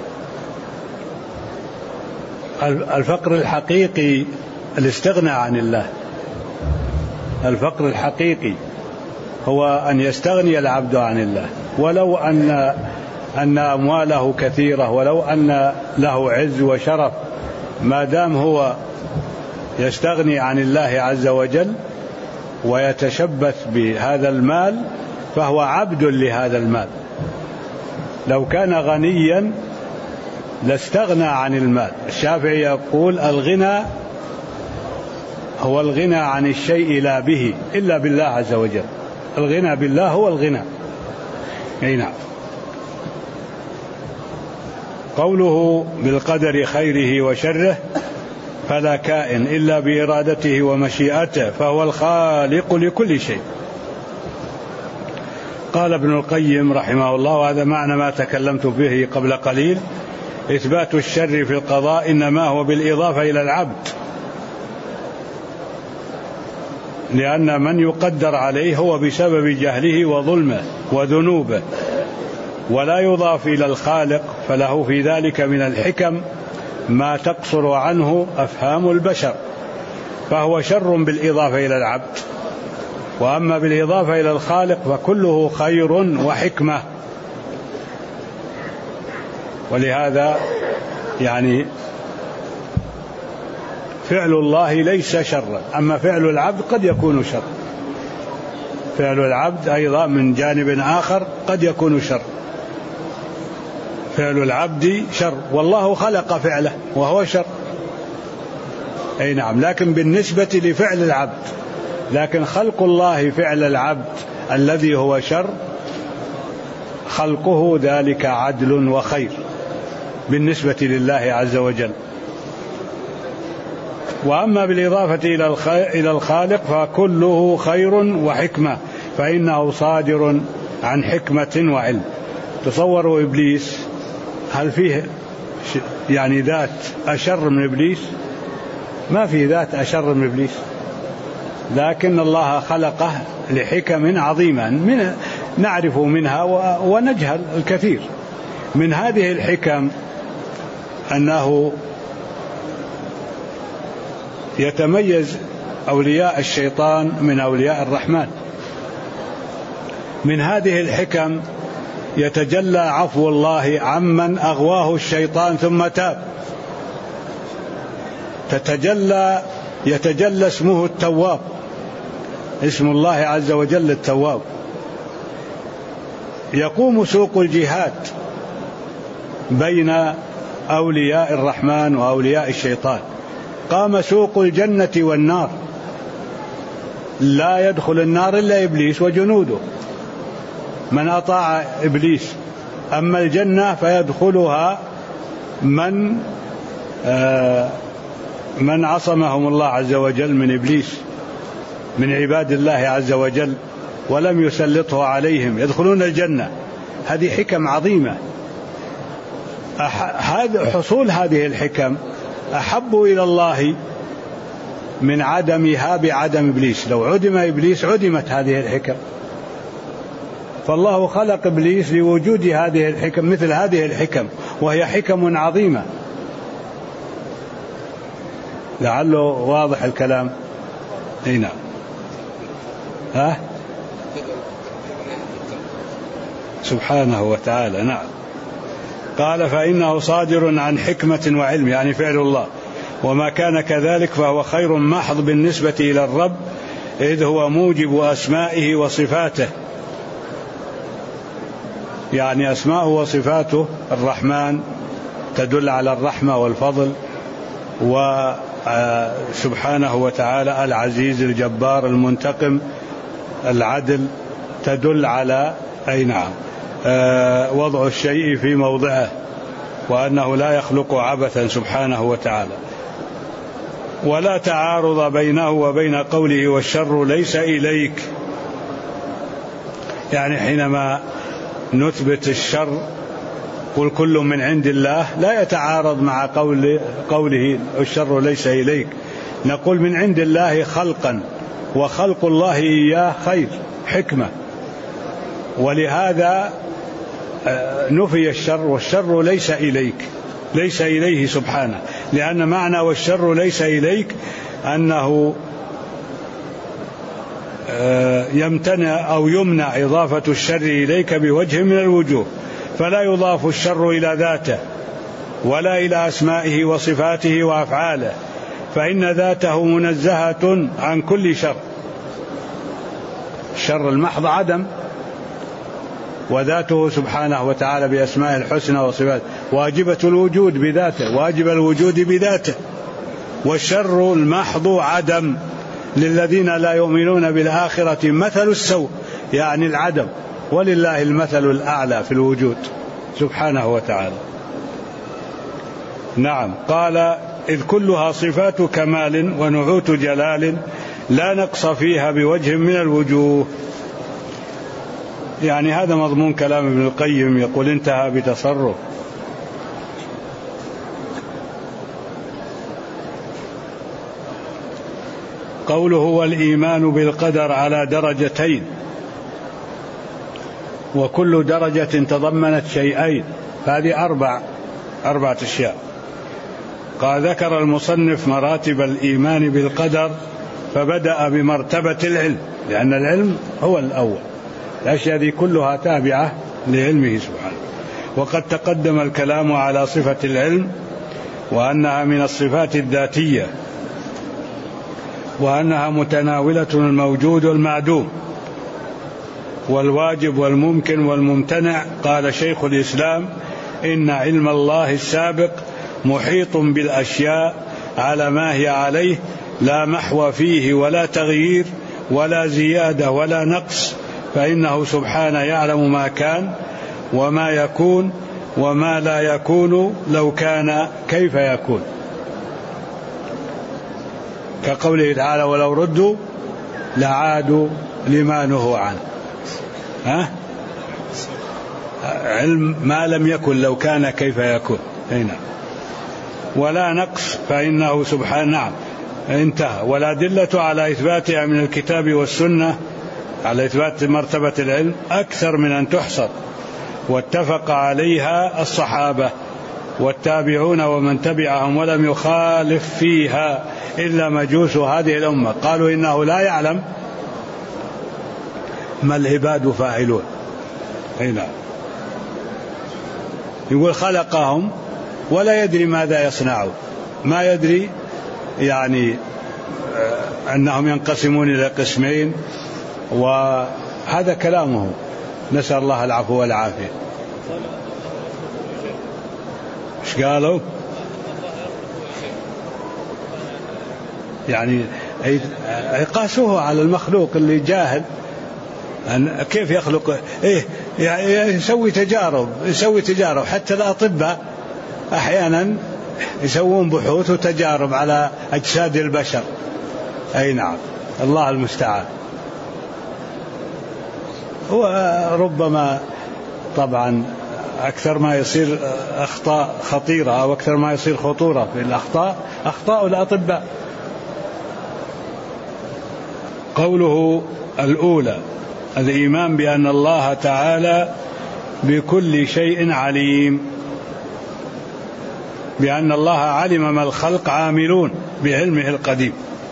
الفقر الحقيقي الاستغناء عن الله. الفقر الحقيقي هو أن يستغني العبد عن الله، ولو أن أمواله كثيرة، ولو أن له عز وشرف، ما دام هو يستغني عن الله عز وجل ويتشبث بهذا المال فهو عبد لهذا المال. لو كان غنيا لاستغنى عن المال. الشافعي يقول الغنى هو الغنى عن الشيء لا به إلا بالله عز وجل. الغنى بالله هو الغنى. أي نعم. قوله بالقدر خيره وشره فلا كائن إلا بإرادته ومشيئته فهو الخالق لكل شيء. قال ابن القيم رحمه الله، وهذا معنى ما تكلمت به قبل قليل: إثبات الشر في القضاء إنما هو بالإضافة إلى العبد، لأن من يقدر عليه هو بسبب جهله وظلمه وذنوبه، ولا يضاف إلى الخالق، فله في ذلك من الحكم ما تقصر عنه أفهام البشر، فهو شر بالإضافة إلى العبد. وأما بالإضافة إلى الخالق فكله خير وحكمة. ولهذا يعني فعل الله ليس شرا، أما فعل العبد قد يكون شر. فعل العبد أيضا من جانب آخر قد يكون شر. فعل العبد شر، والله خلق فعله وهو شر. أي نعم. لكن بالنسبة لفعل العبد، لكن خلق الله فعل العبد الذي هو شر، خلقه ذلك عدل وخير بالنسبة لله عز وجل. وأما بالإضافة إلى الخالق فكله خير وحكمة، فإنه صادر عن حكمة وعلم. تصوروا إبليس، هل فيه يعني ذات أشر من إبليس؟ ما في ذات أشر من إبليس، لكن الله خلقه لحكم عظيمة نعرف منها ونجهل الكثير. من هذه الحكم أنه يتميز أولياء الشيطان من أولياء الرحمن. من هذه الحكم يتجلى عفو الله عمن أغواه الشيطان ثم تاب. يتجلى اسمه التواب، اسم الله عز وجل التواب. يقوم سوق الجهاد بين أولياء الرحمن وأولياء الشيطان. قام سوق الجنة والنار، لا يدخل النار إلا إبليس وجنوده من أطاع إبليس. أما الجنة فيدخلها من عصمهم الله عز وجل من إبليس، من عباد الله عز وجل، ولم يسلطه عليهم، يدخلون الجنة. هذه حكم عظيمة. حصول هذه الحكم أحب إلى الله من عدمها بعدم إبليس. لو عدم إبليس عدمت هذه الحكم. فالله خلق إبليس لوجود هذه الحكم، مثل هذه الحكم، وهي حكم عظيمة. لعله واضح الكلام. أي نعم. سبحانه وتعالى. نعم. قال فإنه صادر عن حكمة وعلم، يعني فعل الله، وما كان كذلك فهو خير محض بالنسبة إلى الرب، إذ هو موجب أسمائه وصفاته. يعني أسماءه وصفاته الرحمن تدل على الرحمة والفضل، وسبحانه وتعالى العزيز الجبار المنتقم العدل تدل على أي نعم وضع الشيء في موضعه، وأنه لا يخلق عبثا سبحانه وتعالى. ولا تعارض بينه وبين قوله والشر ليس إليك. يعني حينما نثبت الشر قل كل من عند الله، لا يتعارض مع قوله الشر ليس إليك. نقول من عند الله خلقا وخلق الله إياه خير حكمة، ولهذا نفي الشر، والشر ليس إليه سبحانه، لأن معنى والشر ليس إليك أنه يمتنع أو يمنع إضافة الشر إليك بوجه من الوجوه، فلا يضاف الشر إلى ذاته ولا إلى أسمائه وصفاته وأفعاله، فإن ذاته منزهة عن كل شر. الشر المحض عدم، وذاته سبحانه وتعالى بأسماء الحسنى وصفاته واجبة الوجود بذاته، واجب الوجود بذاته. والشر المحض عدم، للذين لا يؤمنون بالآخرة مثل السوء، يعني العدم، ولله المثل الأعلى في الوجود سبحانه وتعالى. نعم، قال إذ كلها صفات كمال ونعوت جلال لا نقص فيها بوجه من الوجوه. يعني هذا مضمون كلام ابن القيم، يقول انتهى بتصرف. قوله والإيمان بالقدر على درجتين، وكل درجة تضمنت شيئين، هذه أربعة أشياء. قال ذكر المصنف مراتب الإيمان بالقدر، فبدأ بمرتبة العلم، لأن العلم هو الأول، الأشياء دي كلها تابعة لعلمه سبحانه. وقد تقدم الكلام على صفة العلم، وأنها من الصفات الذاتية، وأنها متناولة الموجود والمعدوم والواجب والممكن والممتنع. قال شيخ الإسلام إن علم الله السابق محيط بالأشياء على ما هي عليه، لا محو فيه ولا تغيير ولا زيادة ولا نقص، فإنه سبحانه يعلم ما كان وما يكون وما لا يكون لو كان كيف يكون، كقوله تعالى ولو ردوا لعادوا لما نهوا عنه. علم ما لم يكن لو كان كيف يكون. هنا ولا نقص، فإنه سبحانه نعم انتهى. ولا دلة على إثباتها من الكتاب والسنة، على إثبات مرتبة العلم أكثر من أن تحصر، واتفق عليها الصحابة والتابعون ومن تبعهم، ولم يخالف فيها إلا مجوس هذه الأمة. قالوا إنه لا يعلم ما العباد فاعلون. هنا يقول خلقهم ولا يدري ماذا يصنعون، ما يدري يعني أنهم ينقسمون إلى قسمين، وهذا كلامه، نسأل الله العفو والعافية. ايش قالوا؟ يعني قاسوه على المخلوق اللي جاهل كيف يخلق. يسوي تجارب حتى الأطباء أحيانا يسوون بحوث وتجارب على أجساد البشر. أي نعم، الله المستعان. وربما طبعا أكثر ما يصير أخطاء خطيرة، أو أكثر ما يصير خطورة في الأخطاء أخطاء الأطباء. قوله الأولى الإيمان بأن الله تعالى بكل شيء عليم، بأن الله علم ما الخلق عاملون بعلمه القديم.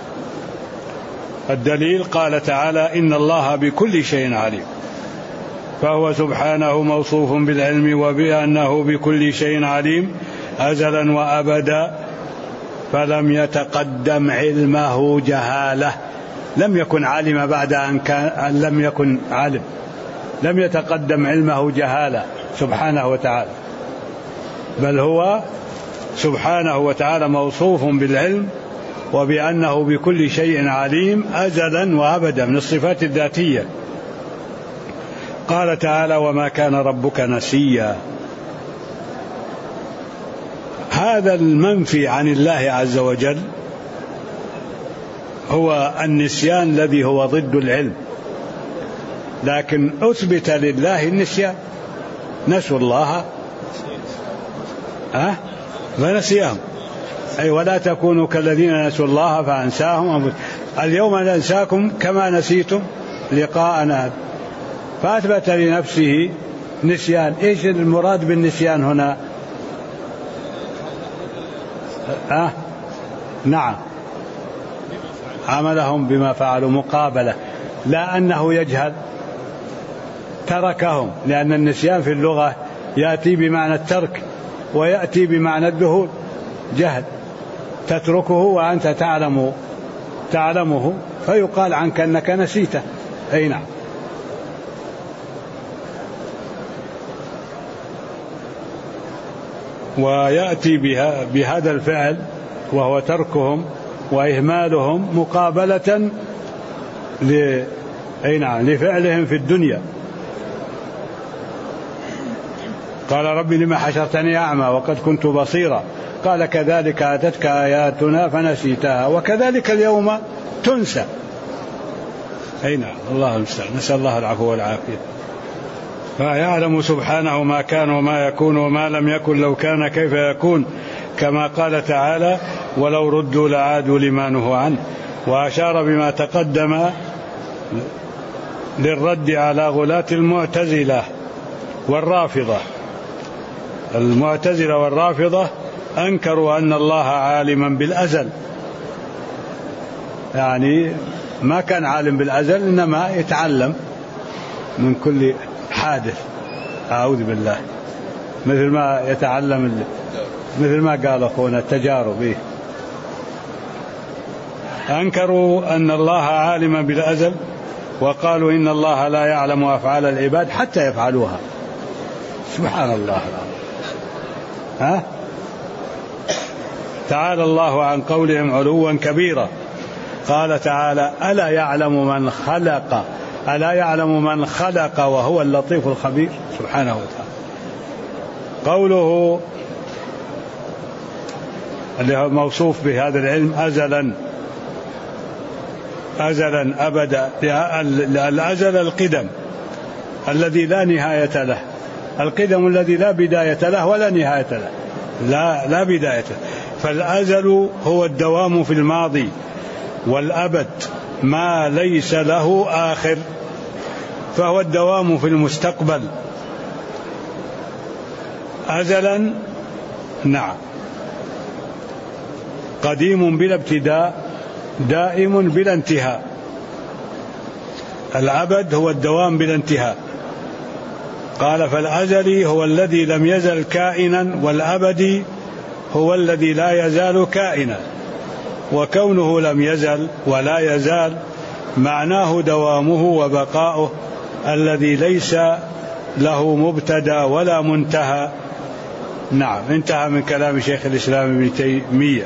الدليل قال تعالى إن الله بكل شيء عليم، فهو سبحانه موصوف بالعلم وبأنه بكل شيء عليم أزلا وأبدا، فلم يتقدم علمه جهالة، لم يكن علم بعد أن لم يكن علم، لم يتقدم علمه جهالة سبحانه وتعالى، بل هو سبحانه وتعالى موصوف بالعلم وبأنه بكل شيء عليم أزلا وأبدا، من الصفات الذاتية. قال تعالى وما كان ربك نسيا. هذا المنفي عن الله عز وجل هو النسيان الذي هو ضد العلم، لكن أثبت لله النسيان، نسوا الله فنسيهم. أي ولا تكونوا كالذين نسوا الله فأنساهم. اليوم ننساكم كما نسيتم لقاءنا، فأثبت لنفسه نسيان. إيش المراد بالنسيان هنا؟ نعم، عملهم بما فعلوا مقابلة، لا أنه يجهل، تركهم، لأن النسيان في اللغة يأتي بمعنى الترك ويأتي بمعنى الذهول. جهل، تتركه وأنت تعلمه فيقال عنك أنك نسيته. أي نعم. ويأتي بهذا الفعل وهو تركهم وإهمالهم مقابلة لفعلهم في الدنيا. قال رب لما حشرتني أعمى وقد كنت بصيرا، قال كذلك أتتك آياتنا فنسيتها وكذلك اليوم تنسى. أي نعم، الله المستعان، نسأل الله العفو والعافية. فيعلم سبحانه ما كان وما يكون وما لم يكن لو كان كيف يكون، كما قال تعالى ولو ردوا لعادوا لما نهوا عنه. وأشار بما تقدم للرد على غلاة المعتزلة والرافضة. المعتزلة والرافضة أنكروا أن الله عالما بالأزل، يعني ما كان عالم بالأزل، إنما يتعلم من كل حادث. أعوذ بالله، مثل ما يتعلم، مثل ما قال أخونا التجارب. أنكروا أن الله عالما بالأزل، وقالوا إن الله لا يعلم أفعال العباد حتى يفعلوها. سبحان الله. تعالى الله عن قولهم علوا كبيرا. قال تعالى ألا يعلم من خلق وهو اللطيف الخبير سبحانه وتعالى. قوله اللي هو موصوف بهذا العلم أزلا أبدا. الأزل القدم الذي لا نهاية له، القدم الذي لا بداية له ولا نهاية له، لا بداية له. فالأزل هو الدوام في الماضي، والأبد ما ليس له آخر، فهو الدوام في المستقبل. أزلا نعم، قديم بلا ابتداء، دائم بلا انتهاء. الأبد هو الدوام بلا انتهاء. قال فالأزلي هو الذي لم يزل كائنا، والأبدي هو الذي لا يزال كائنا. وكونه لم يزل ولا يزال معناه دوامه وبقاؤه الذي ليس له مبتدأ ولا منتهى. نعم، انتهى من كلام شيخ الإسلام ابن تيمية.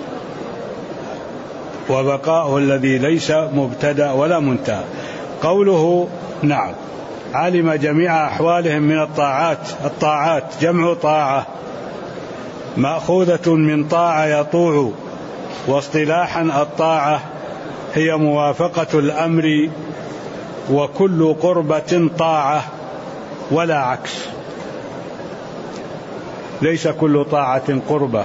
وبقاؤه الذي ليس مبتدأ ولا منتهى. قوله نعم علم جميع أحوالهم من الطاعات جمع طاعة، مأخوذة من طاعة يطوع. واصطلاحا الطاعة هي موافقة الأمر، وكل قربة طاعة ولا عكس، ليس كل طاعة قربة.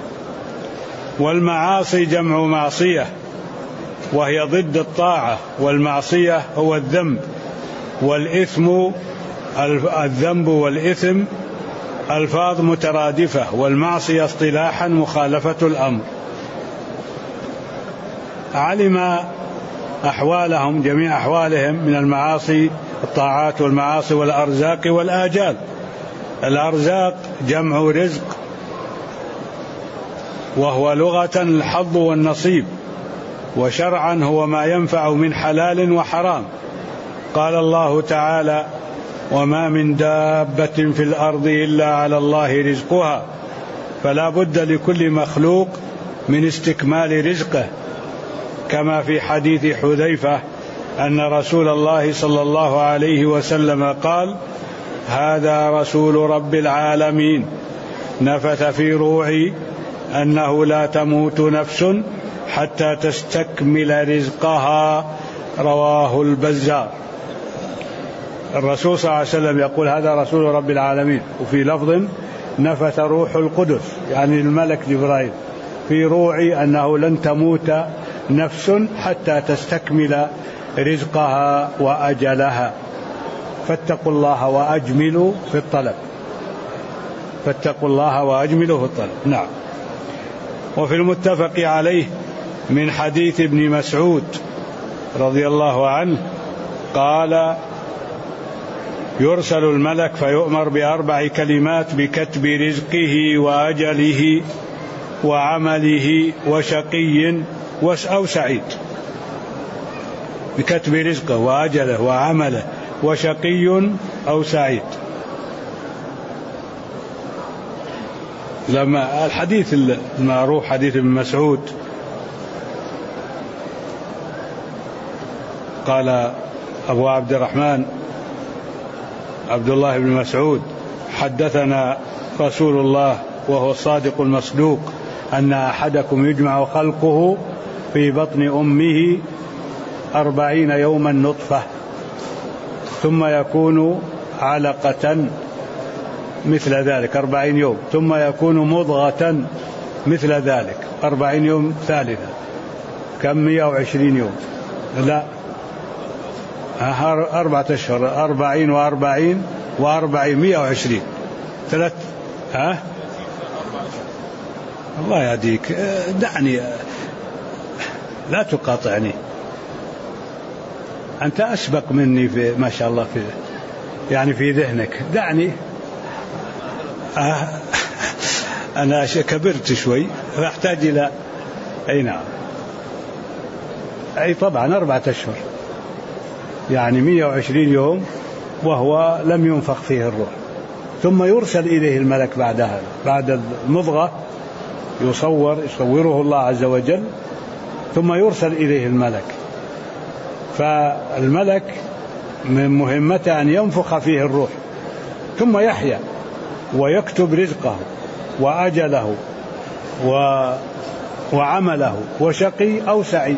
والمعاصي جمع معصية، وهي ضد الطاعة، والمعصية هو الذنب، والإثم الذنب والإثم ألفاظ مترادفة، والمعصية اصطلاحا مخالفة الأمر. علم أحوالهم جميع أحوالهم من المعاصي، الطاعات والمعاصي والأرزاق والآجال. الأرزاق جمع رزق، وهو لغة الحظ والنصيب، وشرعا هو ما ينفع من حلال وحرام. قال الله تعالى وما من دابة في الأرض إلا على الله رزقها، فلا بد لكل مخلوق من استكمال رزقه، كما في حديث حذيفة أن رسول الله صلى الله عليه وسلم قال هذا رسول رب العالمين نفث في روعي أنه لا تموت نفس حتى تستكمل رزقها، رواه البزار. الرسول صلى الله عليه وسلم يقول هذا رسول رب العالمين، وفي لفظ نفث روح القدس يعني الملك جبرائيل في روعي أنه لن تموت نفس حتى تستكمل رزقها وأجلها، فاتقوا الله وأجملوا في الطلب، فاتقوا الله وأجملوا في الطلب. نعم. وفي المتفق عليه من حديث ابن مسعود رضي الله عنه قال: يرسل الملك فيؤمر ب4 كلمات: بكتب رزقه وأجله وعمله وشقي أو سعيد. بكتب رزقه وأجله وعمله وشقي أو سعيد. لما الحديث المعروف حديث ابن مسعود قال أبو عبد الرحمن عبد الله بن مسعود: حدثنا رسول الله وهو الصادق المصدوق أن أحدكم يجمع خلقه في بطن أمه 40 يوما نطفة، ثم يكون علقة مثل ذلك 40 يوم، ثم يكون مضغة مثل ذلك 40 يوم ثالثة. كم؟ 120 يوم. لا، 4 أشهر، 40 و40 و40 120 ثلاث. الله يهديك، دعني لا تقاطعني، أنت أسبق مني في ما شاء الله في ذهنك، دعني. أنا كبرت شوي فأحتاج إلى نعم. أي طبعا 4 أشهر يعني 120 يوم، وهو لم ينفخ فيه الروح، ثم يرسل إليه الملك بعد المضغة، يصوره الله عز وجل، ثم يرسل إليه الملك. فالملك من مهمته أن ينفخ فيه الروح، ثم يحيا ويكتب رزقه وأجله وعمله وشقي أو سعيد.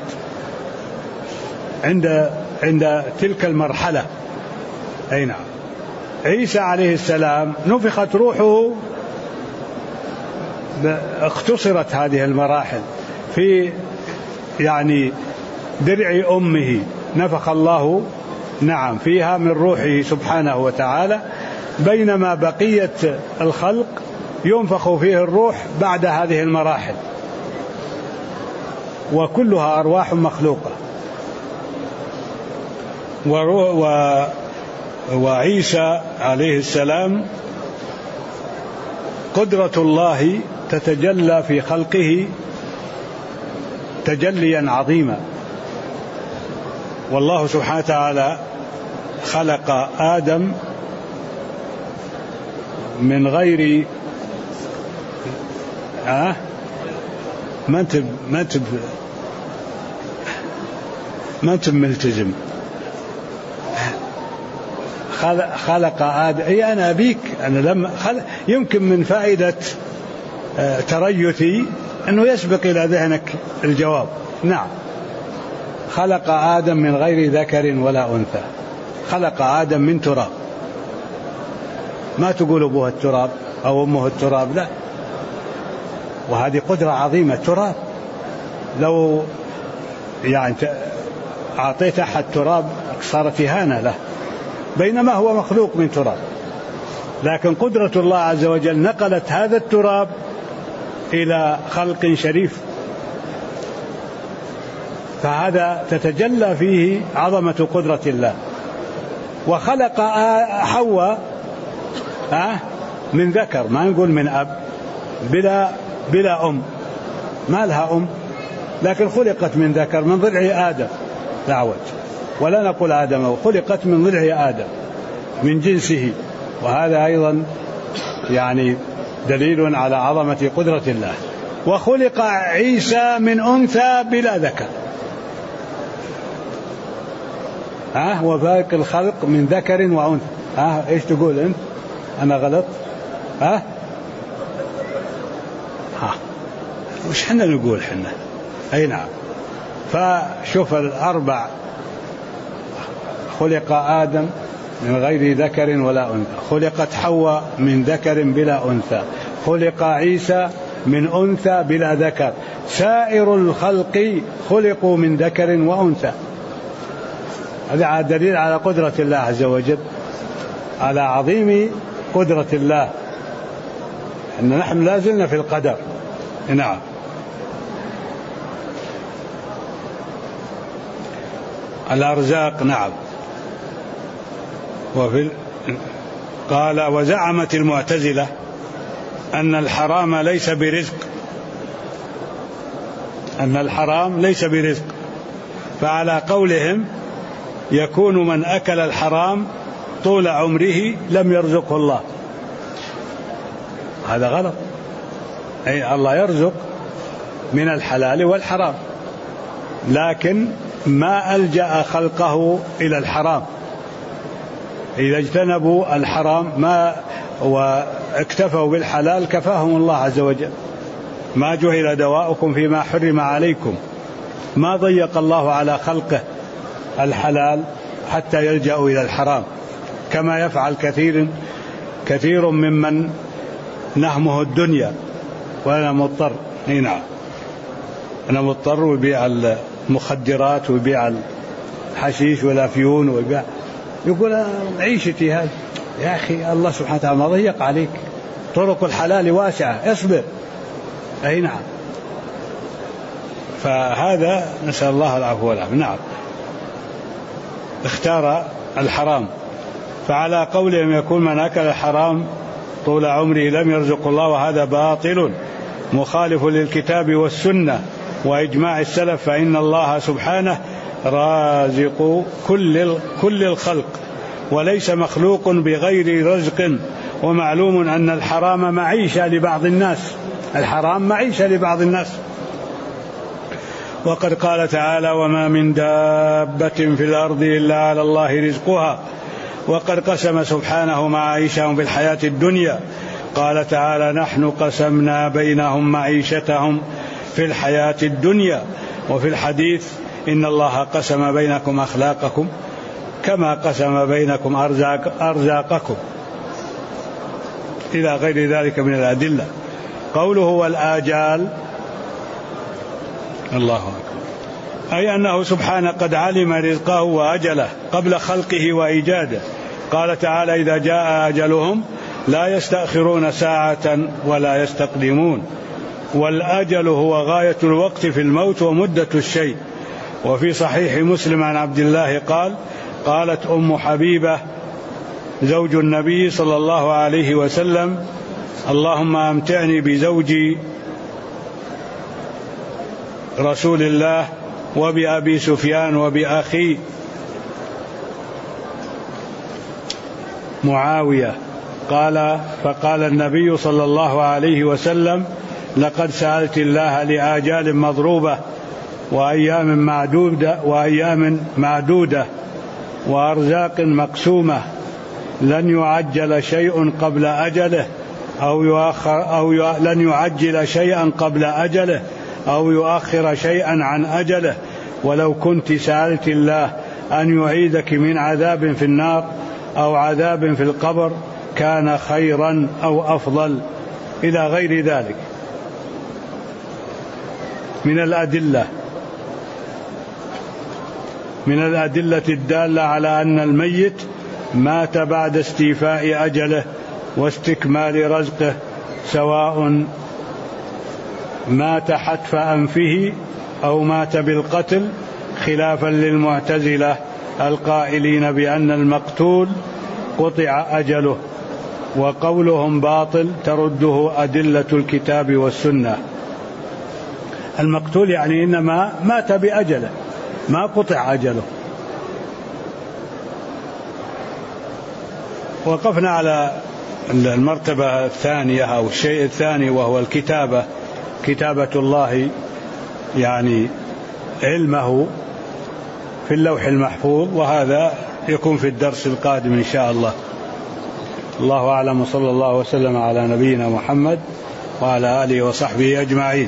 عند تلك المرحلة نعم. عيسى عليه السلام نفخت روحه، اختصرت هذه المراحل في درع أمه، نفخ الله نعم فيها من روحه سبحانه وتعالى، بينما بقية الخلق ينفخ فيه الروح بعد هذه المراحل، وكلها أرواح مخلوقة. وعيسى عليه السلام قدرة الله تتجلى في خلقه تجليا عظيما. والله سبحانه وتعالى خلق آدم من غير ما انت ملتزم. خلق آدم، أنا أبيك، أنا لما يمكن من فائدة تريثي أنه يسبق إلى ذهنك الجواب. نعم. خلق آدم من غير ذكر ولا أنثى، خلق آدم من تراب. ما تقول أبوه التراب أو أمه التراب، لا، وهذه قدرة عظيمة. تراب، لو أعطيت أحد تراب صارت إهانة له، بينما هو مخلوق من تراب. لكن قدرة الله عز وجل نقلت هذا التراب إلى خلق شريف، فهذا تتجلى فيه عظمة قدرة الله. وخلق حواء من ذكر، ما نقول من أب، بلا أم، ما لها أم، لكن خلقت من ذكر من ضلع آدم، دعوت، ولا نقول آدم، خلقت من ضلع آدم من جنسه. وهذا أيضا دليل على عظمة قدرة الله. وخلق عيسى من أنثى بلا ذكر، وفاق الخلق من ذكر وأنثى. إيش تقول أنت؟ أنا غلط؟ وش حنا نقول حنا؟ أي نعم. فشوف الأربع: خلق آدم من غير ذكر ولا أنثى، خلقت حواء من ذكر بلا أنثى، خلق عيسى من أنثى بلا ذكر، سائر الخلق خلقوا من ذكر وأنثى. هذا دليل على قدرة الله عز وجل، على عظيم قدرة الله، أن نحن لا زلنا في القدر. نعم. الأرزاق. نعم. قال وزعمت المعتزلة أن الحرام ليس برزق، أن الحرام ليس برزق، فعلى قولهم يكون من أكل الحرام طول عمره لم يرزقه الله. هذا غلط. أي الله يرزق من الحلال والحرام، لكن ما ألجأ خلقه إلى الحرام. إذا اجتنبوا الحرام ما واكتفوا بالحلال كفاهم الله عز وجل. ما جهل دواؤكم فيما حرم عليكم. ما ضيق الله على خلقه الحلال حتى يلجأوا إلى الحرام، كما يفعل كثير ممن نهمه الدنيا وأنا مضطر. نعم، أنا مضطر، ويبيع المخدرات ويبيع الحشيش والأفيون ويبيع، يقول عيشتي هذه. يا أخي الله سبحانه وتعالى ما ضيق عليك، طرق الحلال واسعة، اصبر. أي نعم. فهذا نسأل الله العفو والعافية. نعم، اختار الحرام. فعلى قولهم يكون من أكل الحرام طول عمره لم يرزق الله، وهذا باطل مخالف للكتاب والسنة وإجماع السلف، فإن الله سبحانه رازق كل الخلق وليس مخلوق بغير رزق. ومعلوم أن الحرام معيشة لبعض الناس، الحرام معيشة لبعض الناس. وقد قال تعالى وما من دابة في الأرض إلا على الله رزقها. وقد قسم سبحانه معايشهم في الحياة الدنيا، قال تعالى نحن قسمنا بينهم معيشتهم في الحياة الدنيا. وفي الحديث إن الله قسم بينكم أخلاقكم كما قسم بينكم أرزاقكم، إلى غير ذلك من الأدلة. قوله والآجال، الله أكبر، أي أنه سبحانه قد علم رزقه وأجله قبل خلقه وإيجاده. قال تعالى إذا جاء أجلهم لا يستأخرون ساعة ولا يستقدمون. والأجل هو غاية الوقت في الموت ومدة الشيء. وفي صحيح مسلم عن عبد الله قال قالت أم حبيبة زوج النبي صلى الله عليه وسلم اللهم أمتعني بزوجي رسول الله وبأبي سفيان وبأخي معاوية. فقال النبي صلى الله عليه وسلم لقد سألت الله لآجال مضروبة وأيام معدودة وأرزاق مقسومة لن يعجل شيء قبل أجله لن يعجل شيئا قبل أجله أو يؤخر شيئا عن أجله. ولو كنت سألت الله أن يعيدك من عذاب في النار أو عذاب في القبر كان خيرا أو أفضل، إلى غير ذلك من الأدلة الدالة على أن الميت مات بعد استيفاء أجله واستكمال رزقه، سواء مات حتف أنفه أو مات بالقتل، خلافا للمعتزلة القائلين بأن المقتول قطع أجله، وقولهم باطل ترده أدلة الكتاب والسنة. المقتول يعني إنما مات بأجله، ما قطع أجله. وقفنا على المرتبة الثانية أو الشيء الثاني، وهو الكتابة، كتابة الله يعني علمه في اللوح المحفوظ، وهذا يكون في الدرس القادم إن شاء الله. الله أعلم، وصلى الله وسلم على نبينا محمد وعلى آله وصحبه أجمعين.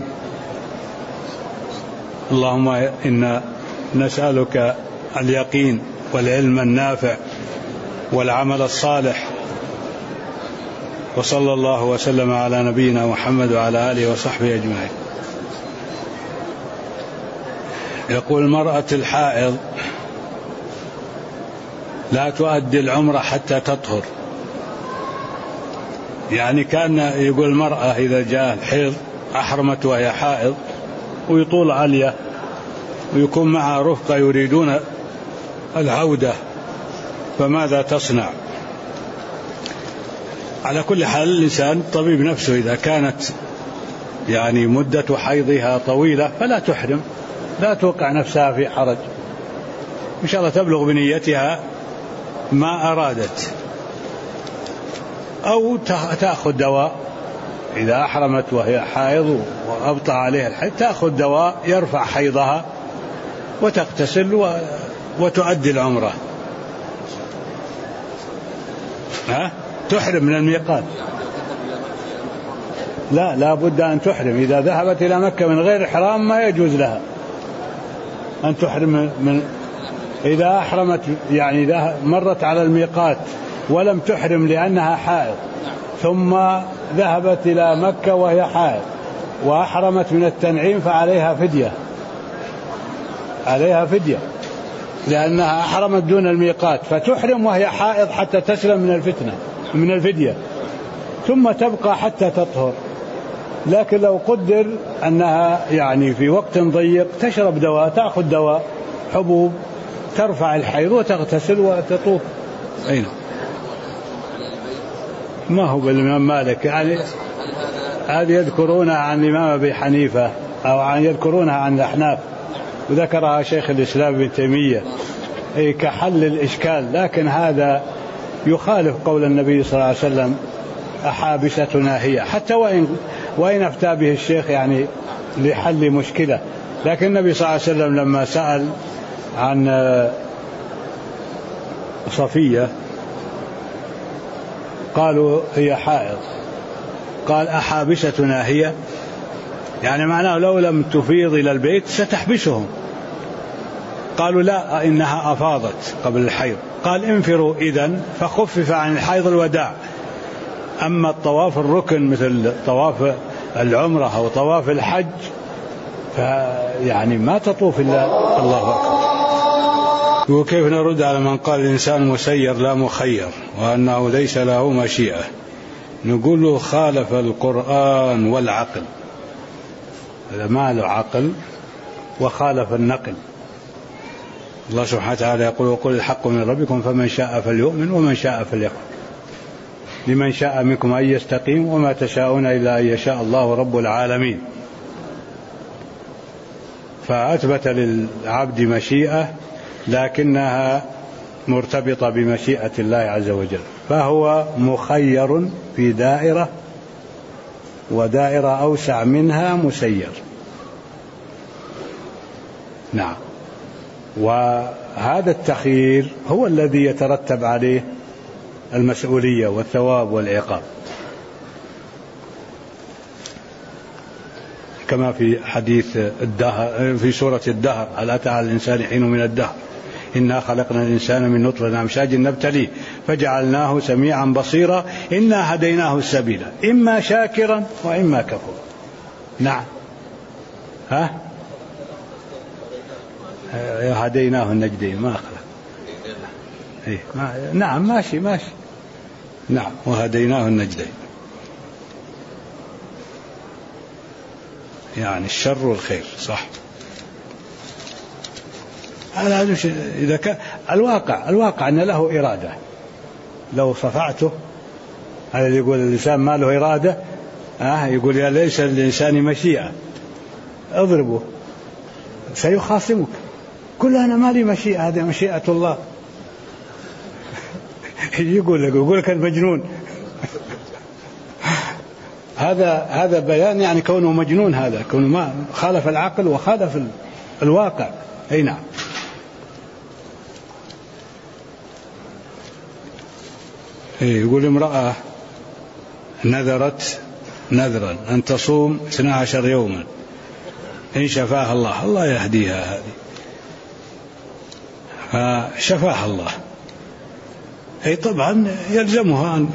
اللهم إنا نسألك اليقين والعلم النافع والعمل الصالح، وصلى الله وسلم على نبينا محمد وعلى آله وصحبه أجمعين. يقول المرأة الحائض لا تؤدي العمرة حتى تطهر. يعني كان يقول المرأة إذا جاء الحيض أحرمت وهي حائض ويطول عليها ويكون معها رفقة يريدون العودة، فماذا تصنع؟ على كل حال الإنسان طبيب نفسه، إذا كانت يعني مدة حيضها طويلة فلا تحرم، لا توقع نفسها في حرج، إن شاء الله تبلغ بنيتها ما أرادت، أو تأخذ دواء إذا أحرمت وهي حائض وأبطأ عليها الحيض تأخذ دواء يرفع حيضها وتغتسل وتؤدي العمرة. تحرم من الميقات، لا بد أن تحرم. إذا ذهبت إلى مكة من غير إحرام ما يجوز لها أن تحرم من إذا أحرمت، يعني إذا مرت على الميقات ولم تحرم لأنها حائض ثم ذهبت إلى مكة وهي حائض وأحرمت من التنعيم فعليها فدية، عليها فدية لأنها أحرمت دون الميقات، فتحرم وهي حائض حتى تسلم من الفتنة من الفدية ثم تبقى حتى تطهر. لكن لو قدر أنها يعني في وقت ضيق تشرب دواء، تأخذ دواء حبوب ترفع الحيض وتغتسل وتطوف. أين ما هو بالإمام مالك، يعني هذه يذكرونها عن الإمام أبي حنيفة أو يذكرونها عن الأحناف، وذكرها شيخ الإسلام ابن تيمية كحل الإشكال، لكن هذا يخالف قول النبي صلى الله عليه وسلم أحابستنا هي، حتى وإن أفتى به الشيخ يعني لحل مشكلة. لكن النبي صلى الله عليه وسلم لما سأل عن صفية قالوا هي حائض، قال أحابستنا هي، يعني معناه لو لم تفيض إلى البيت ستحبسهم. قالوا لا إنها أفاضت قبل الحيض، قال انفروا إذن، فخفف عن الحيض الوداع. أما الطواف الركن مثل طواف العمرة أو طواف الحج فيعني ما تطوف إلا الله أكبر. وكيف نرد على من قال الإنسان مسير لا مخير وأنه ليس له مشيئة؟ نقول له خالف القرآن والعقل، هذا ما له عقل وخالف النقل. الله سبحانه وتعالى يقول وقل الحق من ربكم فمن شاء فليؤمن ومن شاء فليكفر، لمن شاء منكم أن يستقيم وما تشاءون إلا أن يشاء الله رب العالمين. فأثبت للعبد مشيئة لكنها مرتبطة بمشيئة الله عز وجل، فهو مخير في دائرة ودائرة أوسع منها مسير. نعم، وهذا التخيير هو الذي يترتب عليه المسؤولية والثواب والعقاب، كما في حديث الدهر في سورة الدهر هل أتى على الإنسان حين من الدهر إنا خلقنا الإنسان من نطفة أمشاج نبتليه فجعلناه سميعا بصيرا إنا هديناه السبيل إما شاكرا وإما كفورا. نعم، هديناه النجدين ما أخلق. نعم ماشي. نعم، وهديناه النجدين، يعني الشر والخير صح. إذا كان الواقع أن له إرادة، لو صفعته هذا يقول الإنسان ما له إرادة، يقول يا ليس للإنسان مشيئة، اضربه سيخاصمك، قل أنا ما لي مشيئة، هذه مشيئة الله. يقول لك المجنون. هذا بيان يعني كونه مجنون، هذا كونه ما خالف العقل وخالف الواقع. أي نعم. يقول امرأة نذرت نذرا أن تصوم 12 يوما إن شفاها الله يهديها هذه، فشفاها الله، أي طبعا يلزمها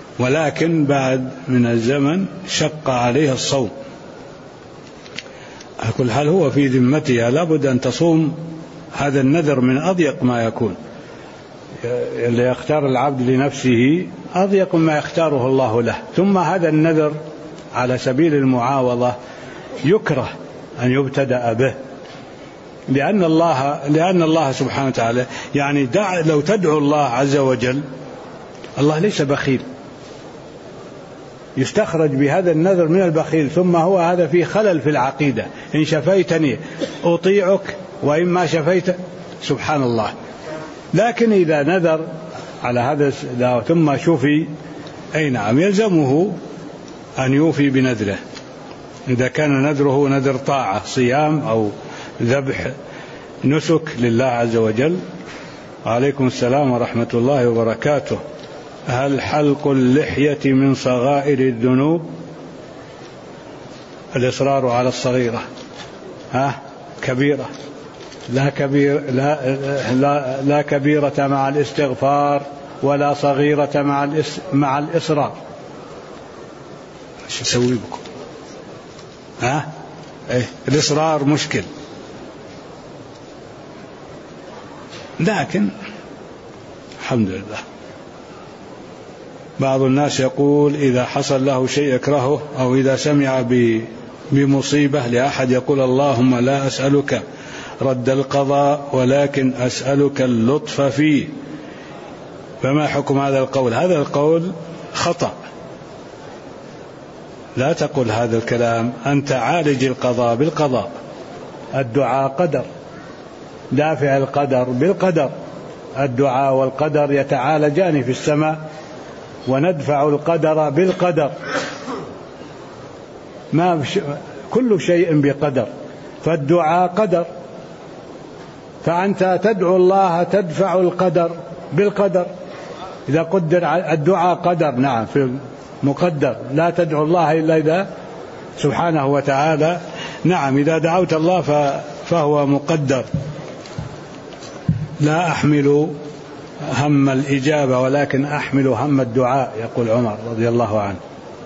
ولكن بعد من الزمن شق عليها الصوم، على كل حال هو في ذمتها، لابد أن تصوم هذا النذر من أضيق ما يكون. اللي يختار العبد لنفسه أضيق ما يختاره الله له. ثم هذا النذر على سبيل المعاوضة يكره أن يبتدأ به، لأن الله سبحانه وتعالى يعني لو تدعو الله عز وجل، الله ليس بخيل يستخرج بهذا النذر من البخيل. ثم هو هذا فيه خلل في العقيدة، إن شفيتني أطيعك وإن ما شفيت، سبحان الله. لكن إذا نذر على هذا ثم شفي، أي نعم يلزمه أن يوفي بنذره، إذا كان نذره نذر طاعة صيام أو ذبح نسك لله عز وجل. عليكم السلام ورحمة الله وبركاته. هل حلق اللحية من صغائر الذنوب؟ الإصرار على الصغيرة كبيرة، لا كبيرة مع الاستغفار ولا صغيرة مع الإصرار. شو أسوي بكم؟ الإصرار مشكل، لكن الحمد لله. بعض الناس يقول إذا حصل له شيء يكرهه أو إذا سمع بمصيبة لأحد يقول اللهم لا أسألك رد القضاء ولكن أسألك اللطف فيه، فما حكم هذا القول؟ هذا القول خطأ، لا تقل هذا الكلام. أنت عالج القضاء بالقضاء، الدعاء قدر، دافع القدر بالقدر. الدعاء والقدر يتعالجان في السماء، وندفع القدر بالقدر، كل شيء بقدر، فالدعاء قدر، فأنت تدعو الله تدفع القدر بالقدر. إذا قدر الدعاء قدر، نعم في مقدر، لا تدعو الله إلا إذا سبحانه وتعالى، نعم إذا دعوت الله فهو مقدر. لا أحمل هم الإجابة ولكن أحمل هم الدعاء، يقول عمر رضي الله عنه.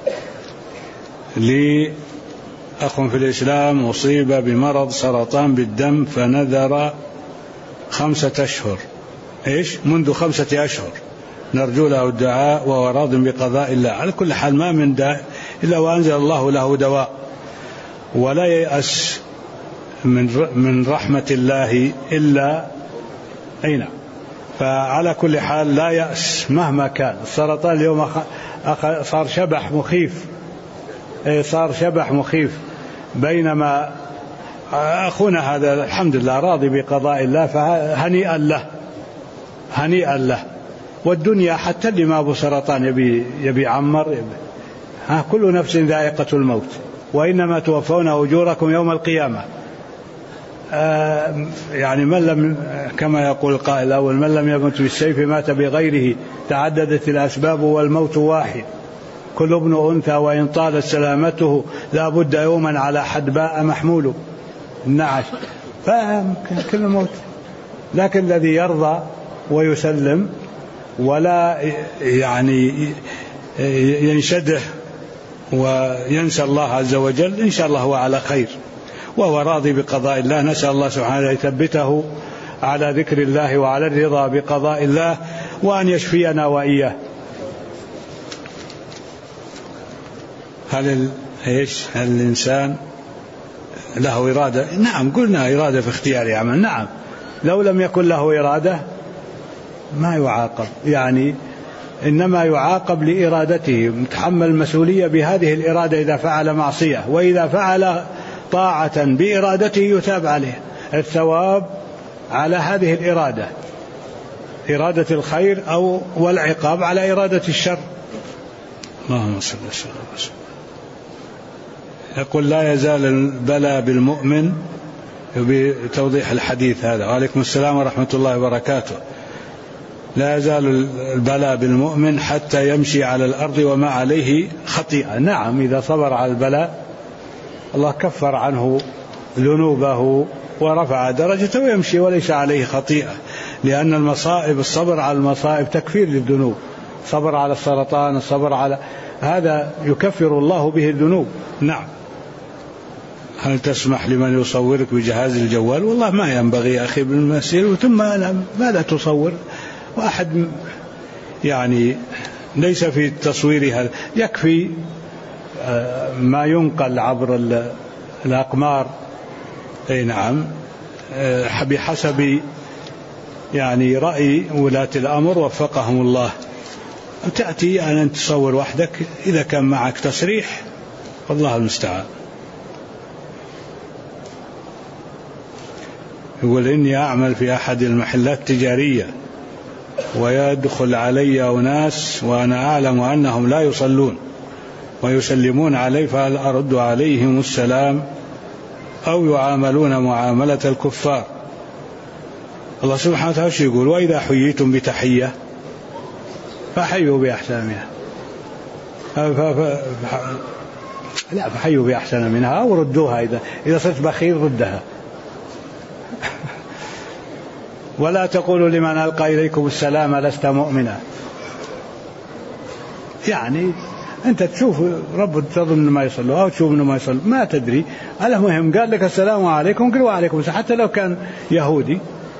لي أخ في الإسلام أصيب بمرض سرطان بالدم فنذر 5 أشهر، منذ 5 أشهر، نرجو له الدعاء وهو راض بقضاء الله. على كل حال ما من داء إلا وأنزل الله له دواء، ولا ييأس من رحمة الله إلا أين. فعلى كل حال لا يأس مهما كان. السرطان اليوم صار شبح مخيف، صار شبح مخيف، بينما أخونا هذا الحمد لله راضي بقضاء الله، فهنيئا له، هنيئا له. والدنيا حتى اللي ما أبو سرطان يبي عمر، كل نفس ذائقة الموت، وإنما توفون أجوركم يوم القيامة. يعني من لم، كما يقول القائل الأول، من لم يمت بالسيف مات بغيره، تعددت الأسباب والموت واحد، كل ابن أنثى وإن طالت سلامته لا بد يوما على حدباء محمول النعش، فكل موت. لكن الذي يرضى ويسلم ولا يعني ينشده وينسى الله عز وجل، إن شاء الله هو على خير وهو راضي بقضاء الله. نسأل الله سبحانه يثبته على ذكر الله وعلى الرضا بقضاء الله، وأن يشفينا وإياه. هل الإنسان له إرادة؟ نعم، قلنا إرادة في اختيار عمل، نعم. لو لم يكن له إرادة ما يعاقب، يعني إنما يعاقب لإرادته، متحمل المسؤولية بهذه الإرادة إذا فعل معصية، وإذا فعل طاعة بإرادته يتاب عليه، الثواب على هذه الإرادة، إرادة الخير والعقاب على إرادة الشر. اللهم صل وسلم. يقول لا يزال البلاء بالمؤمن، بتوضيح الحديث هذا. وعليكم السلام ورحمة الله وبركاته. لا يزال البلاء بالمؤمن حتى يمشي على الأرض وما عليه خطيئة. نعم، إذا صبر على البلاء الله كفر عنه ذنوبه ورفع درجته ويمشي وليس عليه خطيئة، لأن المصائب، الصبر على المصائب تكفير للذنوب. صبر على السرطان، الصبر على هذا يكفر الله به الذنوب. نعم، هل تسمح لمن يصورك بجهاز الجوال؟ والله ما ينبغي يا أخي بالمسير، ثم ماذا تصور؟ واحد يعني ليس في التصوير هذا، يكفي ما ينقل عبر الأقمار. أي نعم، بحسب يعني رأي ولاة الأمر وفقهم الله. وتأتي أن تصور وحدك إذا كان معك تصريح، والله المستعان. يقول إني أعمل في أحد المحلات التجارية ويدخل علي أناس وأنا أعلم أنهم لا يصلون ويسلمون علي، فهل أرد عليهم السلام أو يعاملون معاملة الكفار؟ الله سبحانه وتعالى يقول: وإذا حييتم بتحية فحيوا بأحسن منها، فحيوا بأحسن منها أو ردوها، إذا صرت بخيل ردها. ولا تقولوا لمن ألقى إليكم السلام لست مؤمنا. يعني أنت تشوف رب تظن ما يصلوا أو تشوف إنه ما يصلوا، ما تدري. المهم قال لك السلام عليكم، قل وعليكم السلام، حتى لو كان يهودي.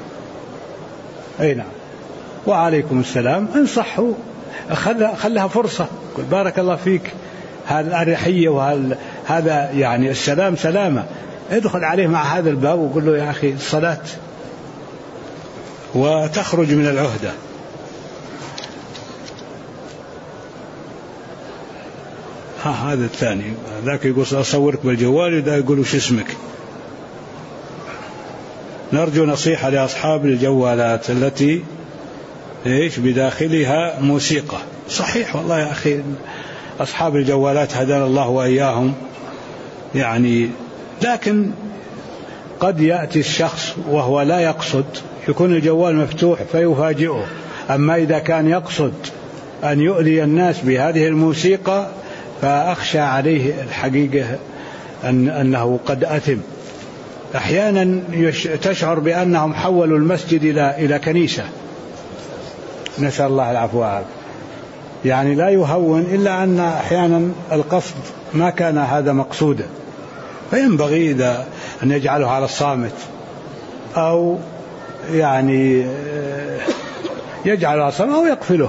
أي نعم، وعليكم السلام، انصحوا، خلها فرصة، قل بارك الله فيك. هذا الأريحية وهذا يعني السلام سلامة. ادخل عليه مع هذا الباب وقل له: يا أخي الصلاة، وتخرج من العهدة. هذا الثاني، ذاك يقول أصورك بالجوال، وذا يقول وش اسمك. نرجو نصيحة لأصحاب الجوالات التي بداخلها موسيقى. صحيح والله يا أخي، أصحاب الجوالات هدانا الله وإياهم يعني، لكن قد يأتي الشخص وهو لا يقصد، يكون الجوال مفتوح فيفاجئه. أما إذا كان يقصد أن يؤذي الناس بهذه الموسيقى فأخشى عليه الحقيقة أنه قد أثم. أحيانا تشعر بأنهم حولوا المسجد إلى كنيسة، نسأل الله العفو والعافية. يعني لا يهون، إلا أن أحيانا القصد ما كان هذا مقصودا، فينبغي إذا أن يجعله على الصامت، أو يعني يجعل على الصامت أو يقفله،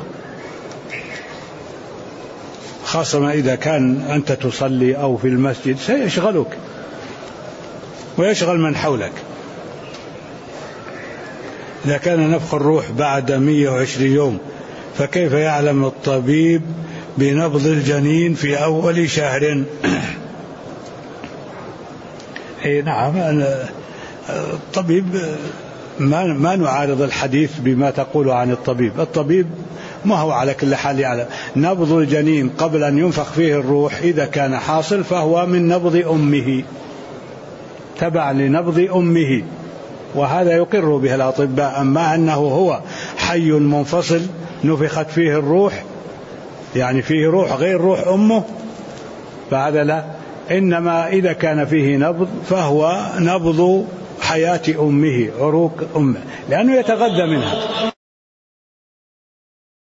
خاصة إذا كان أنت تصلي أو في المسجد سيشغلك ويشغل من حولك. إذا كان نفخ الروح بعد 120 يوم، فكيف يعلم الطبيب بنبض الجنين في أول شهر؟ نعم، الطبيب ما نعارض الحديث بما تقول عن الطبيب. الطبيب ما هو على كل حال يعلم. نبض الجنين قبل أن ينفخ فيه الروح إذا كان حاصل فهو من نبض أمه، تبع لنبض أمه، وهذا يقر به الأطباء. أما أنه هو حي منفصل نفخت فيه الروح، يعني فيه روح غير روح أمه، فهذا لا. إنما إذا كان فيه نبض فهو نبض حياة أمه، عروق أمه، لأنه يتغذى منها.